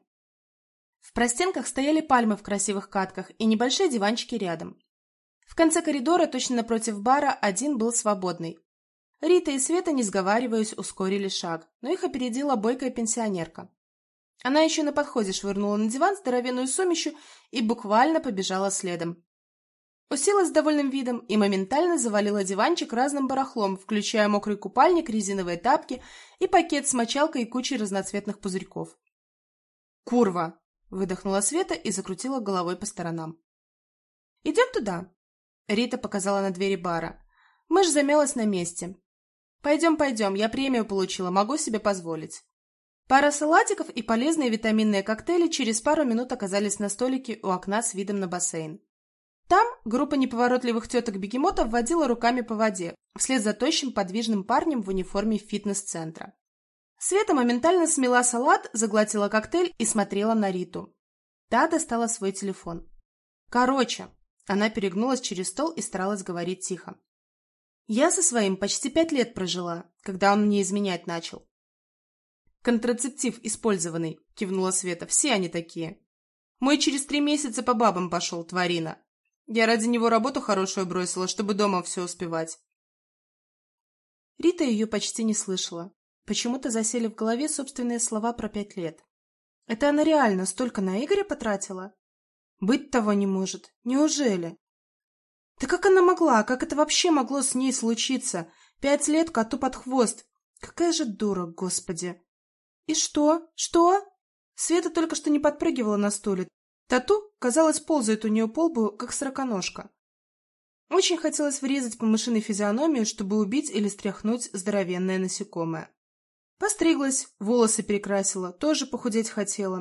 В простенках стояли пальмы в красивых катках и небольшие диванчики рядом. В конце коридора, точно напротив бара, один был свободный. Рита и Света, не сговариваясь, ускорили шаг, но их опередила бойкая пенсионерка. Она еще на подходе швырнула на диван здоровенную сумищу и буквально побежала следом. Уселась с довольным видом и моментально завалила диванчик разным барахлом, включая мокрый купальник, резиновые тапки и пакет с мочалкой и кучей разноцветных пузырьков. «Курва!» — выдохнула Света и закрутила головой по сторонам. «Идем туда!» Рита показала на двери бара. Мышь замялась на месте. «Пойдем, пойдем, я премию получила, могу себе позволить». Пара салатиков и полезные витаминные коктейли через пару минут оказались на столике у окна с видом на бассейн. Там группа неповоротливых теток-бегемотов водила руками по воде, вслед за тощим подвижным парнем в униформе фитнес-центра. Света моментально смела салат, заглотила коктейль и смотрела на Риту. Та достала свой телефон. «Короче», она перегнулась через стол и старалась говорить тихо. «Я со своим почти 5 лет прожила, когда он мне изменять начал». «Контрацептив использованный», — кивнула Света, — «все они такие. Мой через 3 месяца по бабам пошел, тварина. Я ради него работу хорошую бросила, чтобы дома все успевать». Рита ее почти не слышала. Почему-то засели в голове собственные слова про 5 лет. Это она реально столько на Игоря потратила? Быть того не может. Неужели? Да как она могла? Как это вообще могло с ней случиться? 5 лет коту под хвост. Какая же дура, господи. И что? Что? Света только что не подпрыгивала на стуле. Тату, казалось, ползает у нее по лбу, как сороконожка. Очень хотелось врезать по мышиной физиономии, чтобы убить или стряхнуть здоровенное насекомое. Постриглась, волосы перекрасила, тоже похудеть хотела.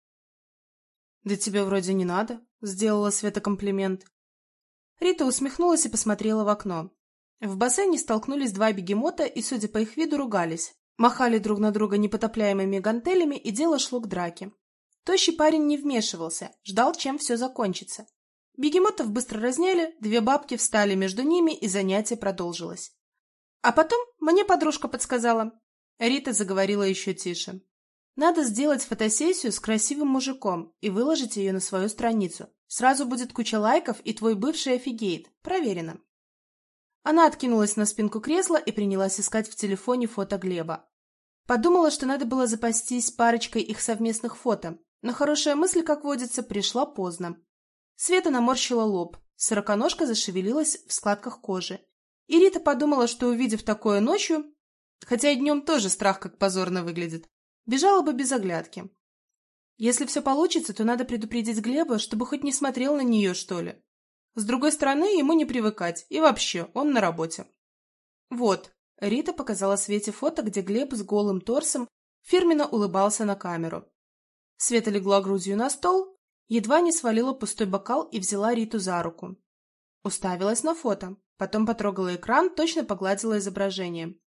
«Да тебе вроде не надо», — сделала Света комплимент. Рита усмехнулась и посмотрела в окно. В бассейне столкнулись два бегемота и, судя по их виду, ругались. Махали друг на друга непотопляемыми гантелями, и дело шло к драке. Тощий парень не вмешивался, ждал, чем все закончится. Бегемотов быстро разняли, две бабки встали между ними, и занятие продолжилось. А потом мне подружка подсказала. Рита заговорила еще тише. Надо сделать фотосессию с красивым мужиком и выложить ее на свою страницу. Сразу будет куча лайков, и твой бывший офигеет. Проверено. Она откинулась на спинку кресла и принялась искать в телефоне фото Глеба. Подумала, что надо было запастись парочкой их совместных фото, но хорошая мысль, как водится, пришла поздно. Света наморщила лоб, сороконожка зашевелилась в складках кожи. И Рита подумала, что, увидев такое ночью, хотя и днем тоже страх как позорно выглядит, бежала бы без оглядки. Если все получится, то надо предупредить Глеба, чтобы хоть не смотрел на нее, что ли. С другой стороны, ему не привыкать, и вообще, он на работе. Вот, Рита показала Свете фото, где Глеб с голым торсом фирменно улыбался на камеру. Света легла грудью на стол, едва не свалила пустой бокал и взяла Риту за руку. Уставилась на фото, потом потрогала экран, точно погладила изображение.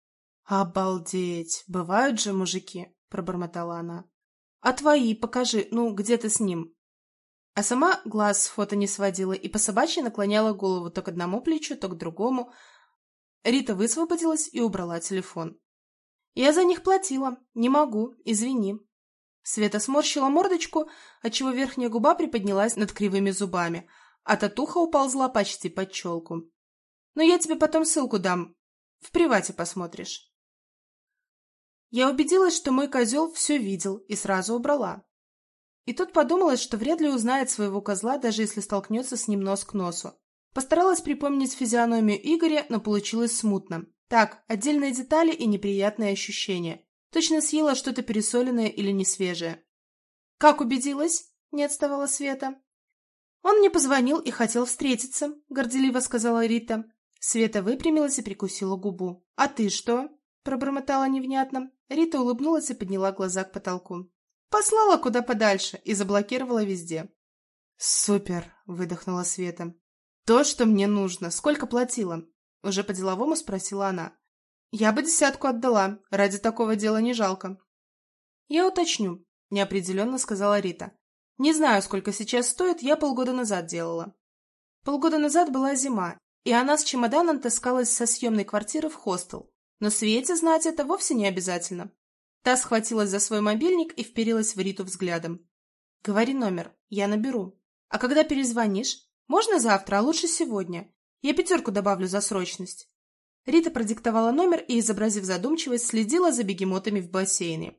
«Обалдеть! Бывают же мужики!» — пробормотала она. «А твои покажи, ну, где ты с ним?» А сама глаз с фото не сводила и по-собачьи наклоняла голову то к одному плечу, то к другому. Рита высвободилась и убрала телефон. «Я за них платила. Не могу. Извини». Света сморщила мордочку, отчего верхняя губа приподнялась над кривыми зубами, а татуха уползла почти под челку. «Но я тебе потом ссылку дам. В привате посмотришь». Я убедилась, что мой козел все видел, и сразу убрала. И тут подумалось, что вряд ли узнает своего козла, даже если столкнется с ним нос к носу. Постаралась припомнить физиономию Игоря, но получилось смутно. Так, отдельные детали и неприятные ощущения. Точно съела что-то пересоленное или несвежее. «Как убедилась?» — не отставала Света. «Он мне позвонил и хотел встретиться», — горделиво сказала Рита. Света выпрямилась и прикусила губу. «А ты что?» — пробормотала невнятно. Рита улыбнулась и подняла глаза к потолку. «Послала куда подальше и заблокировала везде». «Супер!» — выдохнула Света. «То, что мне нужно. Сколько платила?» — уже по-деловому спросила она. «Я бы 10 отдала. Ради такого дела не жалко». «Я уточню», — неопределенно сказала Рита. «Не знаю, сколько сейчас стоит, я полгода назад делала». Полгода назад была зима, и она с чемоданом таскалась со съемной квартиры в хостел. Но Свете знать это вовсе не обязательно. Та схватилась за свой мобильник и вперилась в Риту взглядом. «Говори номер, я наберу. А когда перезвонишь? Можно завтра, а лучше сегодня. Я 5 добавлю за срочность». Рита продиктовала номер и, изобразив задумчивость, следила за бегемотами в бассейне.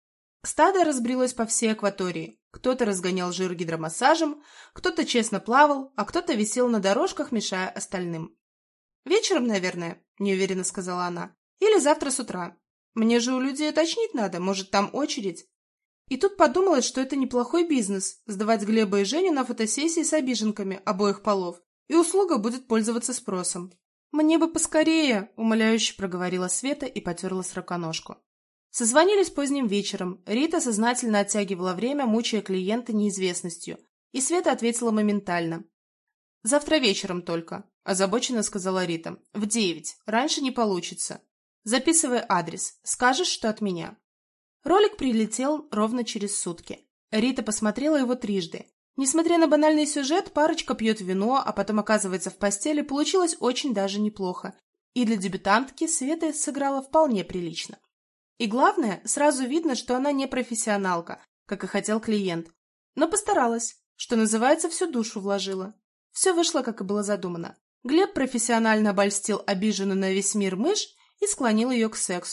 Стадо разбрелось по всей акватории. Кто-то разгонял жир гидромассажем, кто-то честно плавал, а кто-то висел на дорожках, мешая остальным. «Вечером, наверное», — неуверенно сказала она. «Или завтра с утра. Мне же у людей уточнить надо, может, там очередь». И тут подумалось, что это неплохой бизнес — сдавать Глеба и Женю на фотосессии с обиженками обоих полов, и услуга будет пользоваться спросом. «Мне бы поскорее», — умоляюще проговорила Света и потерла сороконожку. Созвонились поздним вечером. Рита сознательно оттягивала время, мучая клиента неизвестностью, и Света ответила моментально. «Завтра вечером только», — озабоченно сказала Рита. «В 9. Раньше не получится. Записывай адрес. Скажешь, что от меня». Ролик прилетел ровно через сутки. Рита посмотрела его 3. Несмотря на банальный сюжет, парочка пьет вино, а потом оказывается в постели, получилось очень даже неплохо. И для дебютантки Света сыграла вполне прилично. И главное, сразу видно, что она не профессионалка, как и хотел клиент. Но постаралась, что называется, всю душу вложила. Все вышло, как и было задумано. Глеб профессионально обольстил обиженную на весь мир мышь и склонил ее к сексу.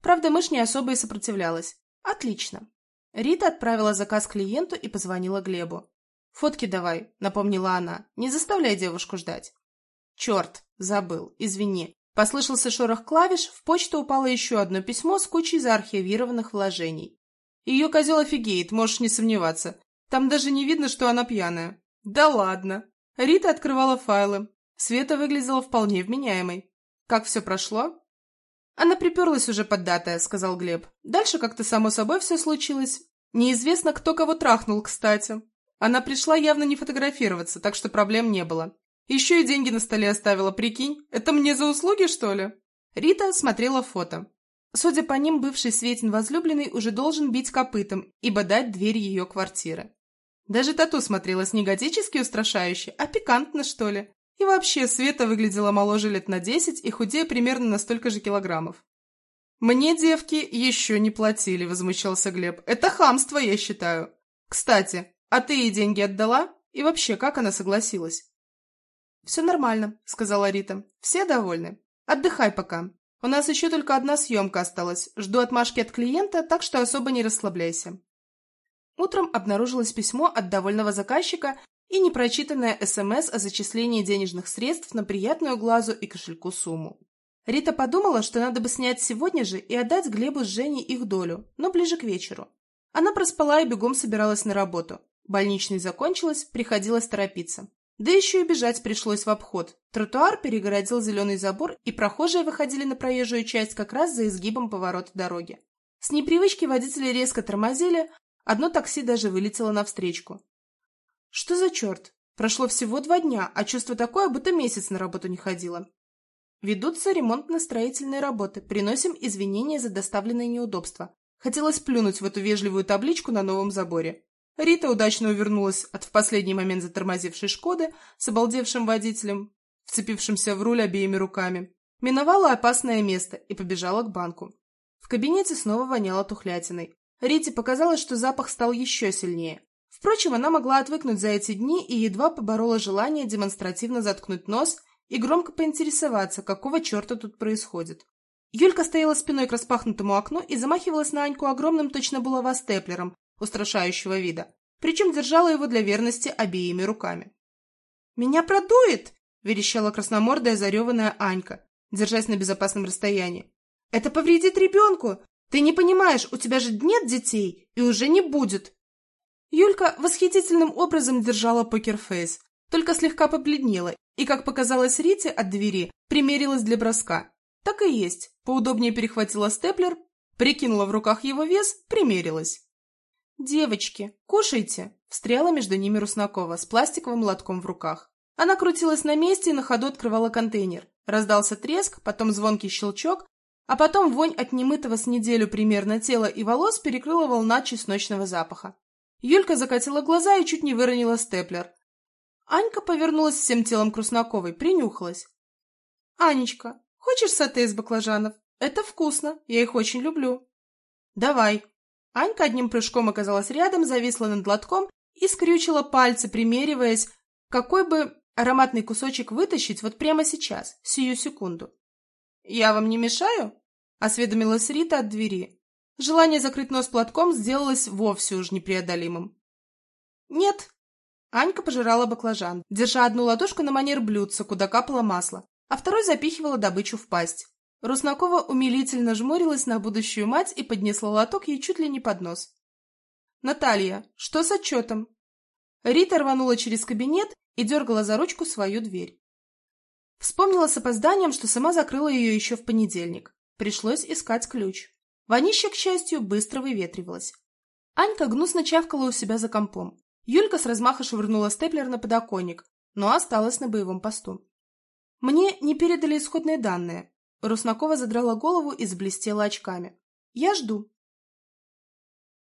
Правда, мышь не особо и сопротивлялась. Отлично. Рита отправила заказ клиенту и позвонила Глебу. «Фотки давай», — напомнила она. «Не заставляй девушку ждать». «Черт, забыл, извини». Послышался шорох клавиш, в почту упало еще одно письмо с кучей заархивированных вложений. Ее козел офигеет, можешь не сомневаться. Там даже не видно, что она пьяная. Да ладно. Рита открывала файлы. Света выглядела вполне вменяемой. Как все прошло? Она приперлась уже поддатая, сказал Глеб. Дальше как-то само собой все случилось. Неизвестно, кто кого трахнул, кстати. Она пришла явно не фотографироваться, так что проблем не было. Еще и деньги на столе оставила, прикинь. Это мне за услуги, что ли? Рита смотрела фото. Судя по ним, бывший Светин возлюбленный уже должен бить копытом и бодать дверь ее квартиры. Даже тату смотрелась не готически устрашающе, а пикантно, что ли. И вообще, Света выглядела моложе лет на 10 и худее примерно на столько же килограммов. «Мне, девки, еще не платили», — возмущался Глеб. «Это хамство, я считаю. Кстати, а ты ей деньги отдала? И вообще, как она согласилась?» «Все нормально», — сказала Рита. «Все довольны. Отдыхай пока. У нас еще только одна съемка осталась. Жду отмашки от клиента, так что особо не расслабляйся». Утром обнаружилось письмо от довольного заказчика и непрочитанная СМС о зачислении денежных средств на приятную глазу и кошельку сумму. Рита подумала, что надо бы снять сегодня же и отдать Глебу с Женей их долю, но ближе к вечеру. Она проспала и бегом собиралась на работу. Больничный закончилась, приходилось торопиться. Да еще и бежать пришлось в обход. Тротуар перегородил зеленый забор, и прохожие выходили на проезжую часть как раз за изгибом поворота дороги. С непривычки водители резко тормозили, одно такси даже вылетело навстречку. Что за черт? Прошло всего 2 дня, а чувство такое, будто месяц на работу не ходила. Ведутся ремонтно-строительные работы, приносим извинения за доставленные неудобства. Хотелось плюнуть в эту вежливую табличку на новом заборе. Рита удачно увернулась от в последний момент затормозившей «Шкоды» с обалдевшим водителем, вцепившимся в руль обеими руками. Миновала опасное место и побежала к банку. В кабинете снова воняло тухлятиной. Рите показалось, что запах стал еще сильнее. Впрочем, она могла отвыкнуть за эти дни и едва поборола желание демонстративно заткнуть нос и громко поинтересоваться, какого черта тут происходит. Юлька стояла спиной к распахнутому окну и замахивалась на Аньку огромным точно булава степлером устрашающего вида, причем держала его для верности обеими руками. «Меня продует!» — верещала красномордая зареванная Анька, держась на безопасном расстоянии. «Это повредит ребенку! Ты не понимаешь, у тебя же нет детей, и уже не будет!» Юлька восхитительным образом держала покерфейс, только слегка побледнела и, как показалось Рите от двери, примерилась для броска. Так и есть, поудобнее перехватила степлер, прикинула в руках его вес, примерилась. «Девочки, кушайте!» — встряла между ними Руснакова с пластиковым лотком в руках. Она крутилась на месте и на ходу открывала контейнер. Раздался треск, потом звонкий щелчок, а потом вонь от немытого с неделю примерно тела и волос перекрыла волна чесночного запаха. Юлька закатила глаза и чуть не выронила степлер. Анька повернулась всем телом к Руснаковой, принюхалась. «Анечка, хочешь сате из баклажанов? Это вкусно, я их очень люблю». «Давай». Анька одним прыжком оказалась рядом, зависла над лотком и скрючила пальцы, примериваясь, какой бы ароматный кусочек вытащить вот прямо сейчас, сию секунду. «Я вам не мешаю?» — осведомилась Рита от двери. Желание закрыть нос платком сделалось вовсе уж непреодолимым. «Нет». Анька пожирала баклажан, держа одну ладошку на манер блюдца, куда капало масло, а второй запихивала добычу в пасть. Руснакова умилительно жмурилась на будущую мать и поднесла лоток ей чуть ли не под нос. «Наталья, что с отчетом?» Рита рванула через кабинет и дергала за ручку свою дверь. Вспомнила с опозданием, что сама закрыла ее еще в понедельник. Пришлось искать ключ. Вонище, к счастью, быстро выветривалось. Анька гнусно чавкала у себя за компом. Юлька с размаха швырнула степлер на подоконник, но осталась на боевом посту. «Мне не передали исходные данные». Руснакова задрала голову и заблестела очками. «Я жду».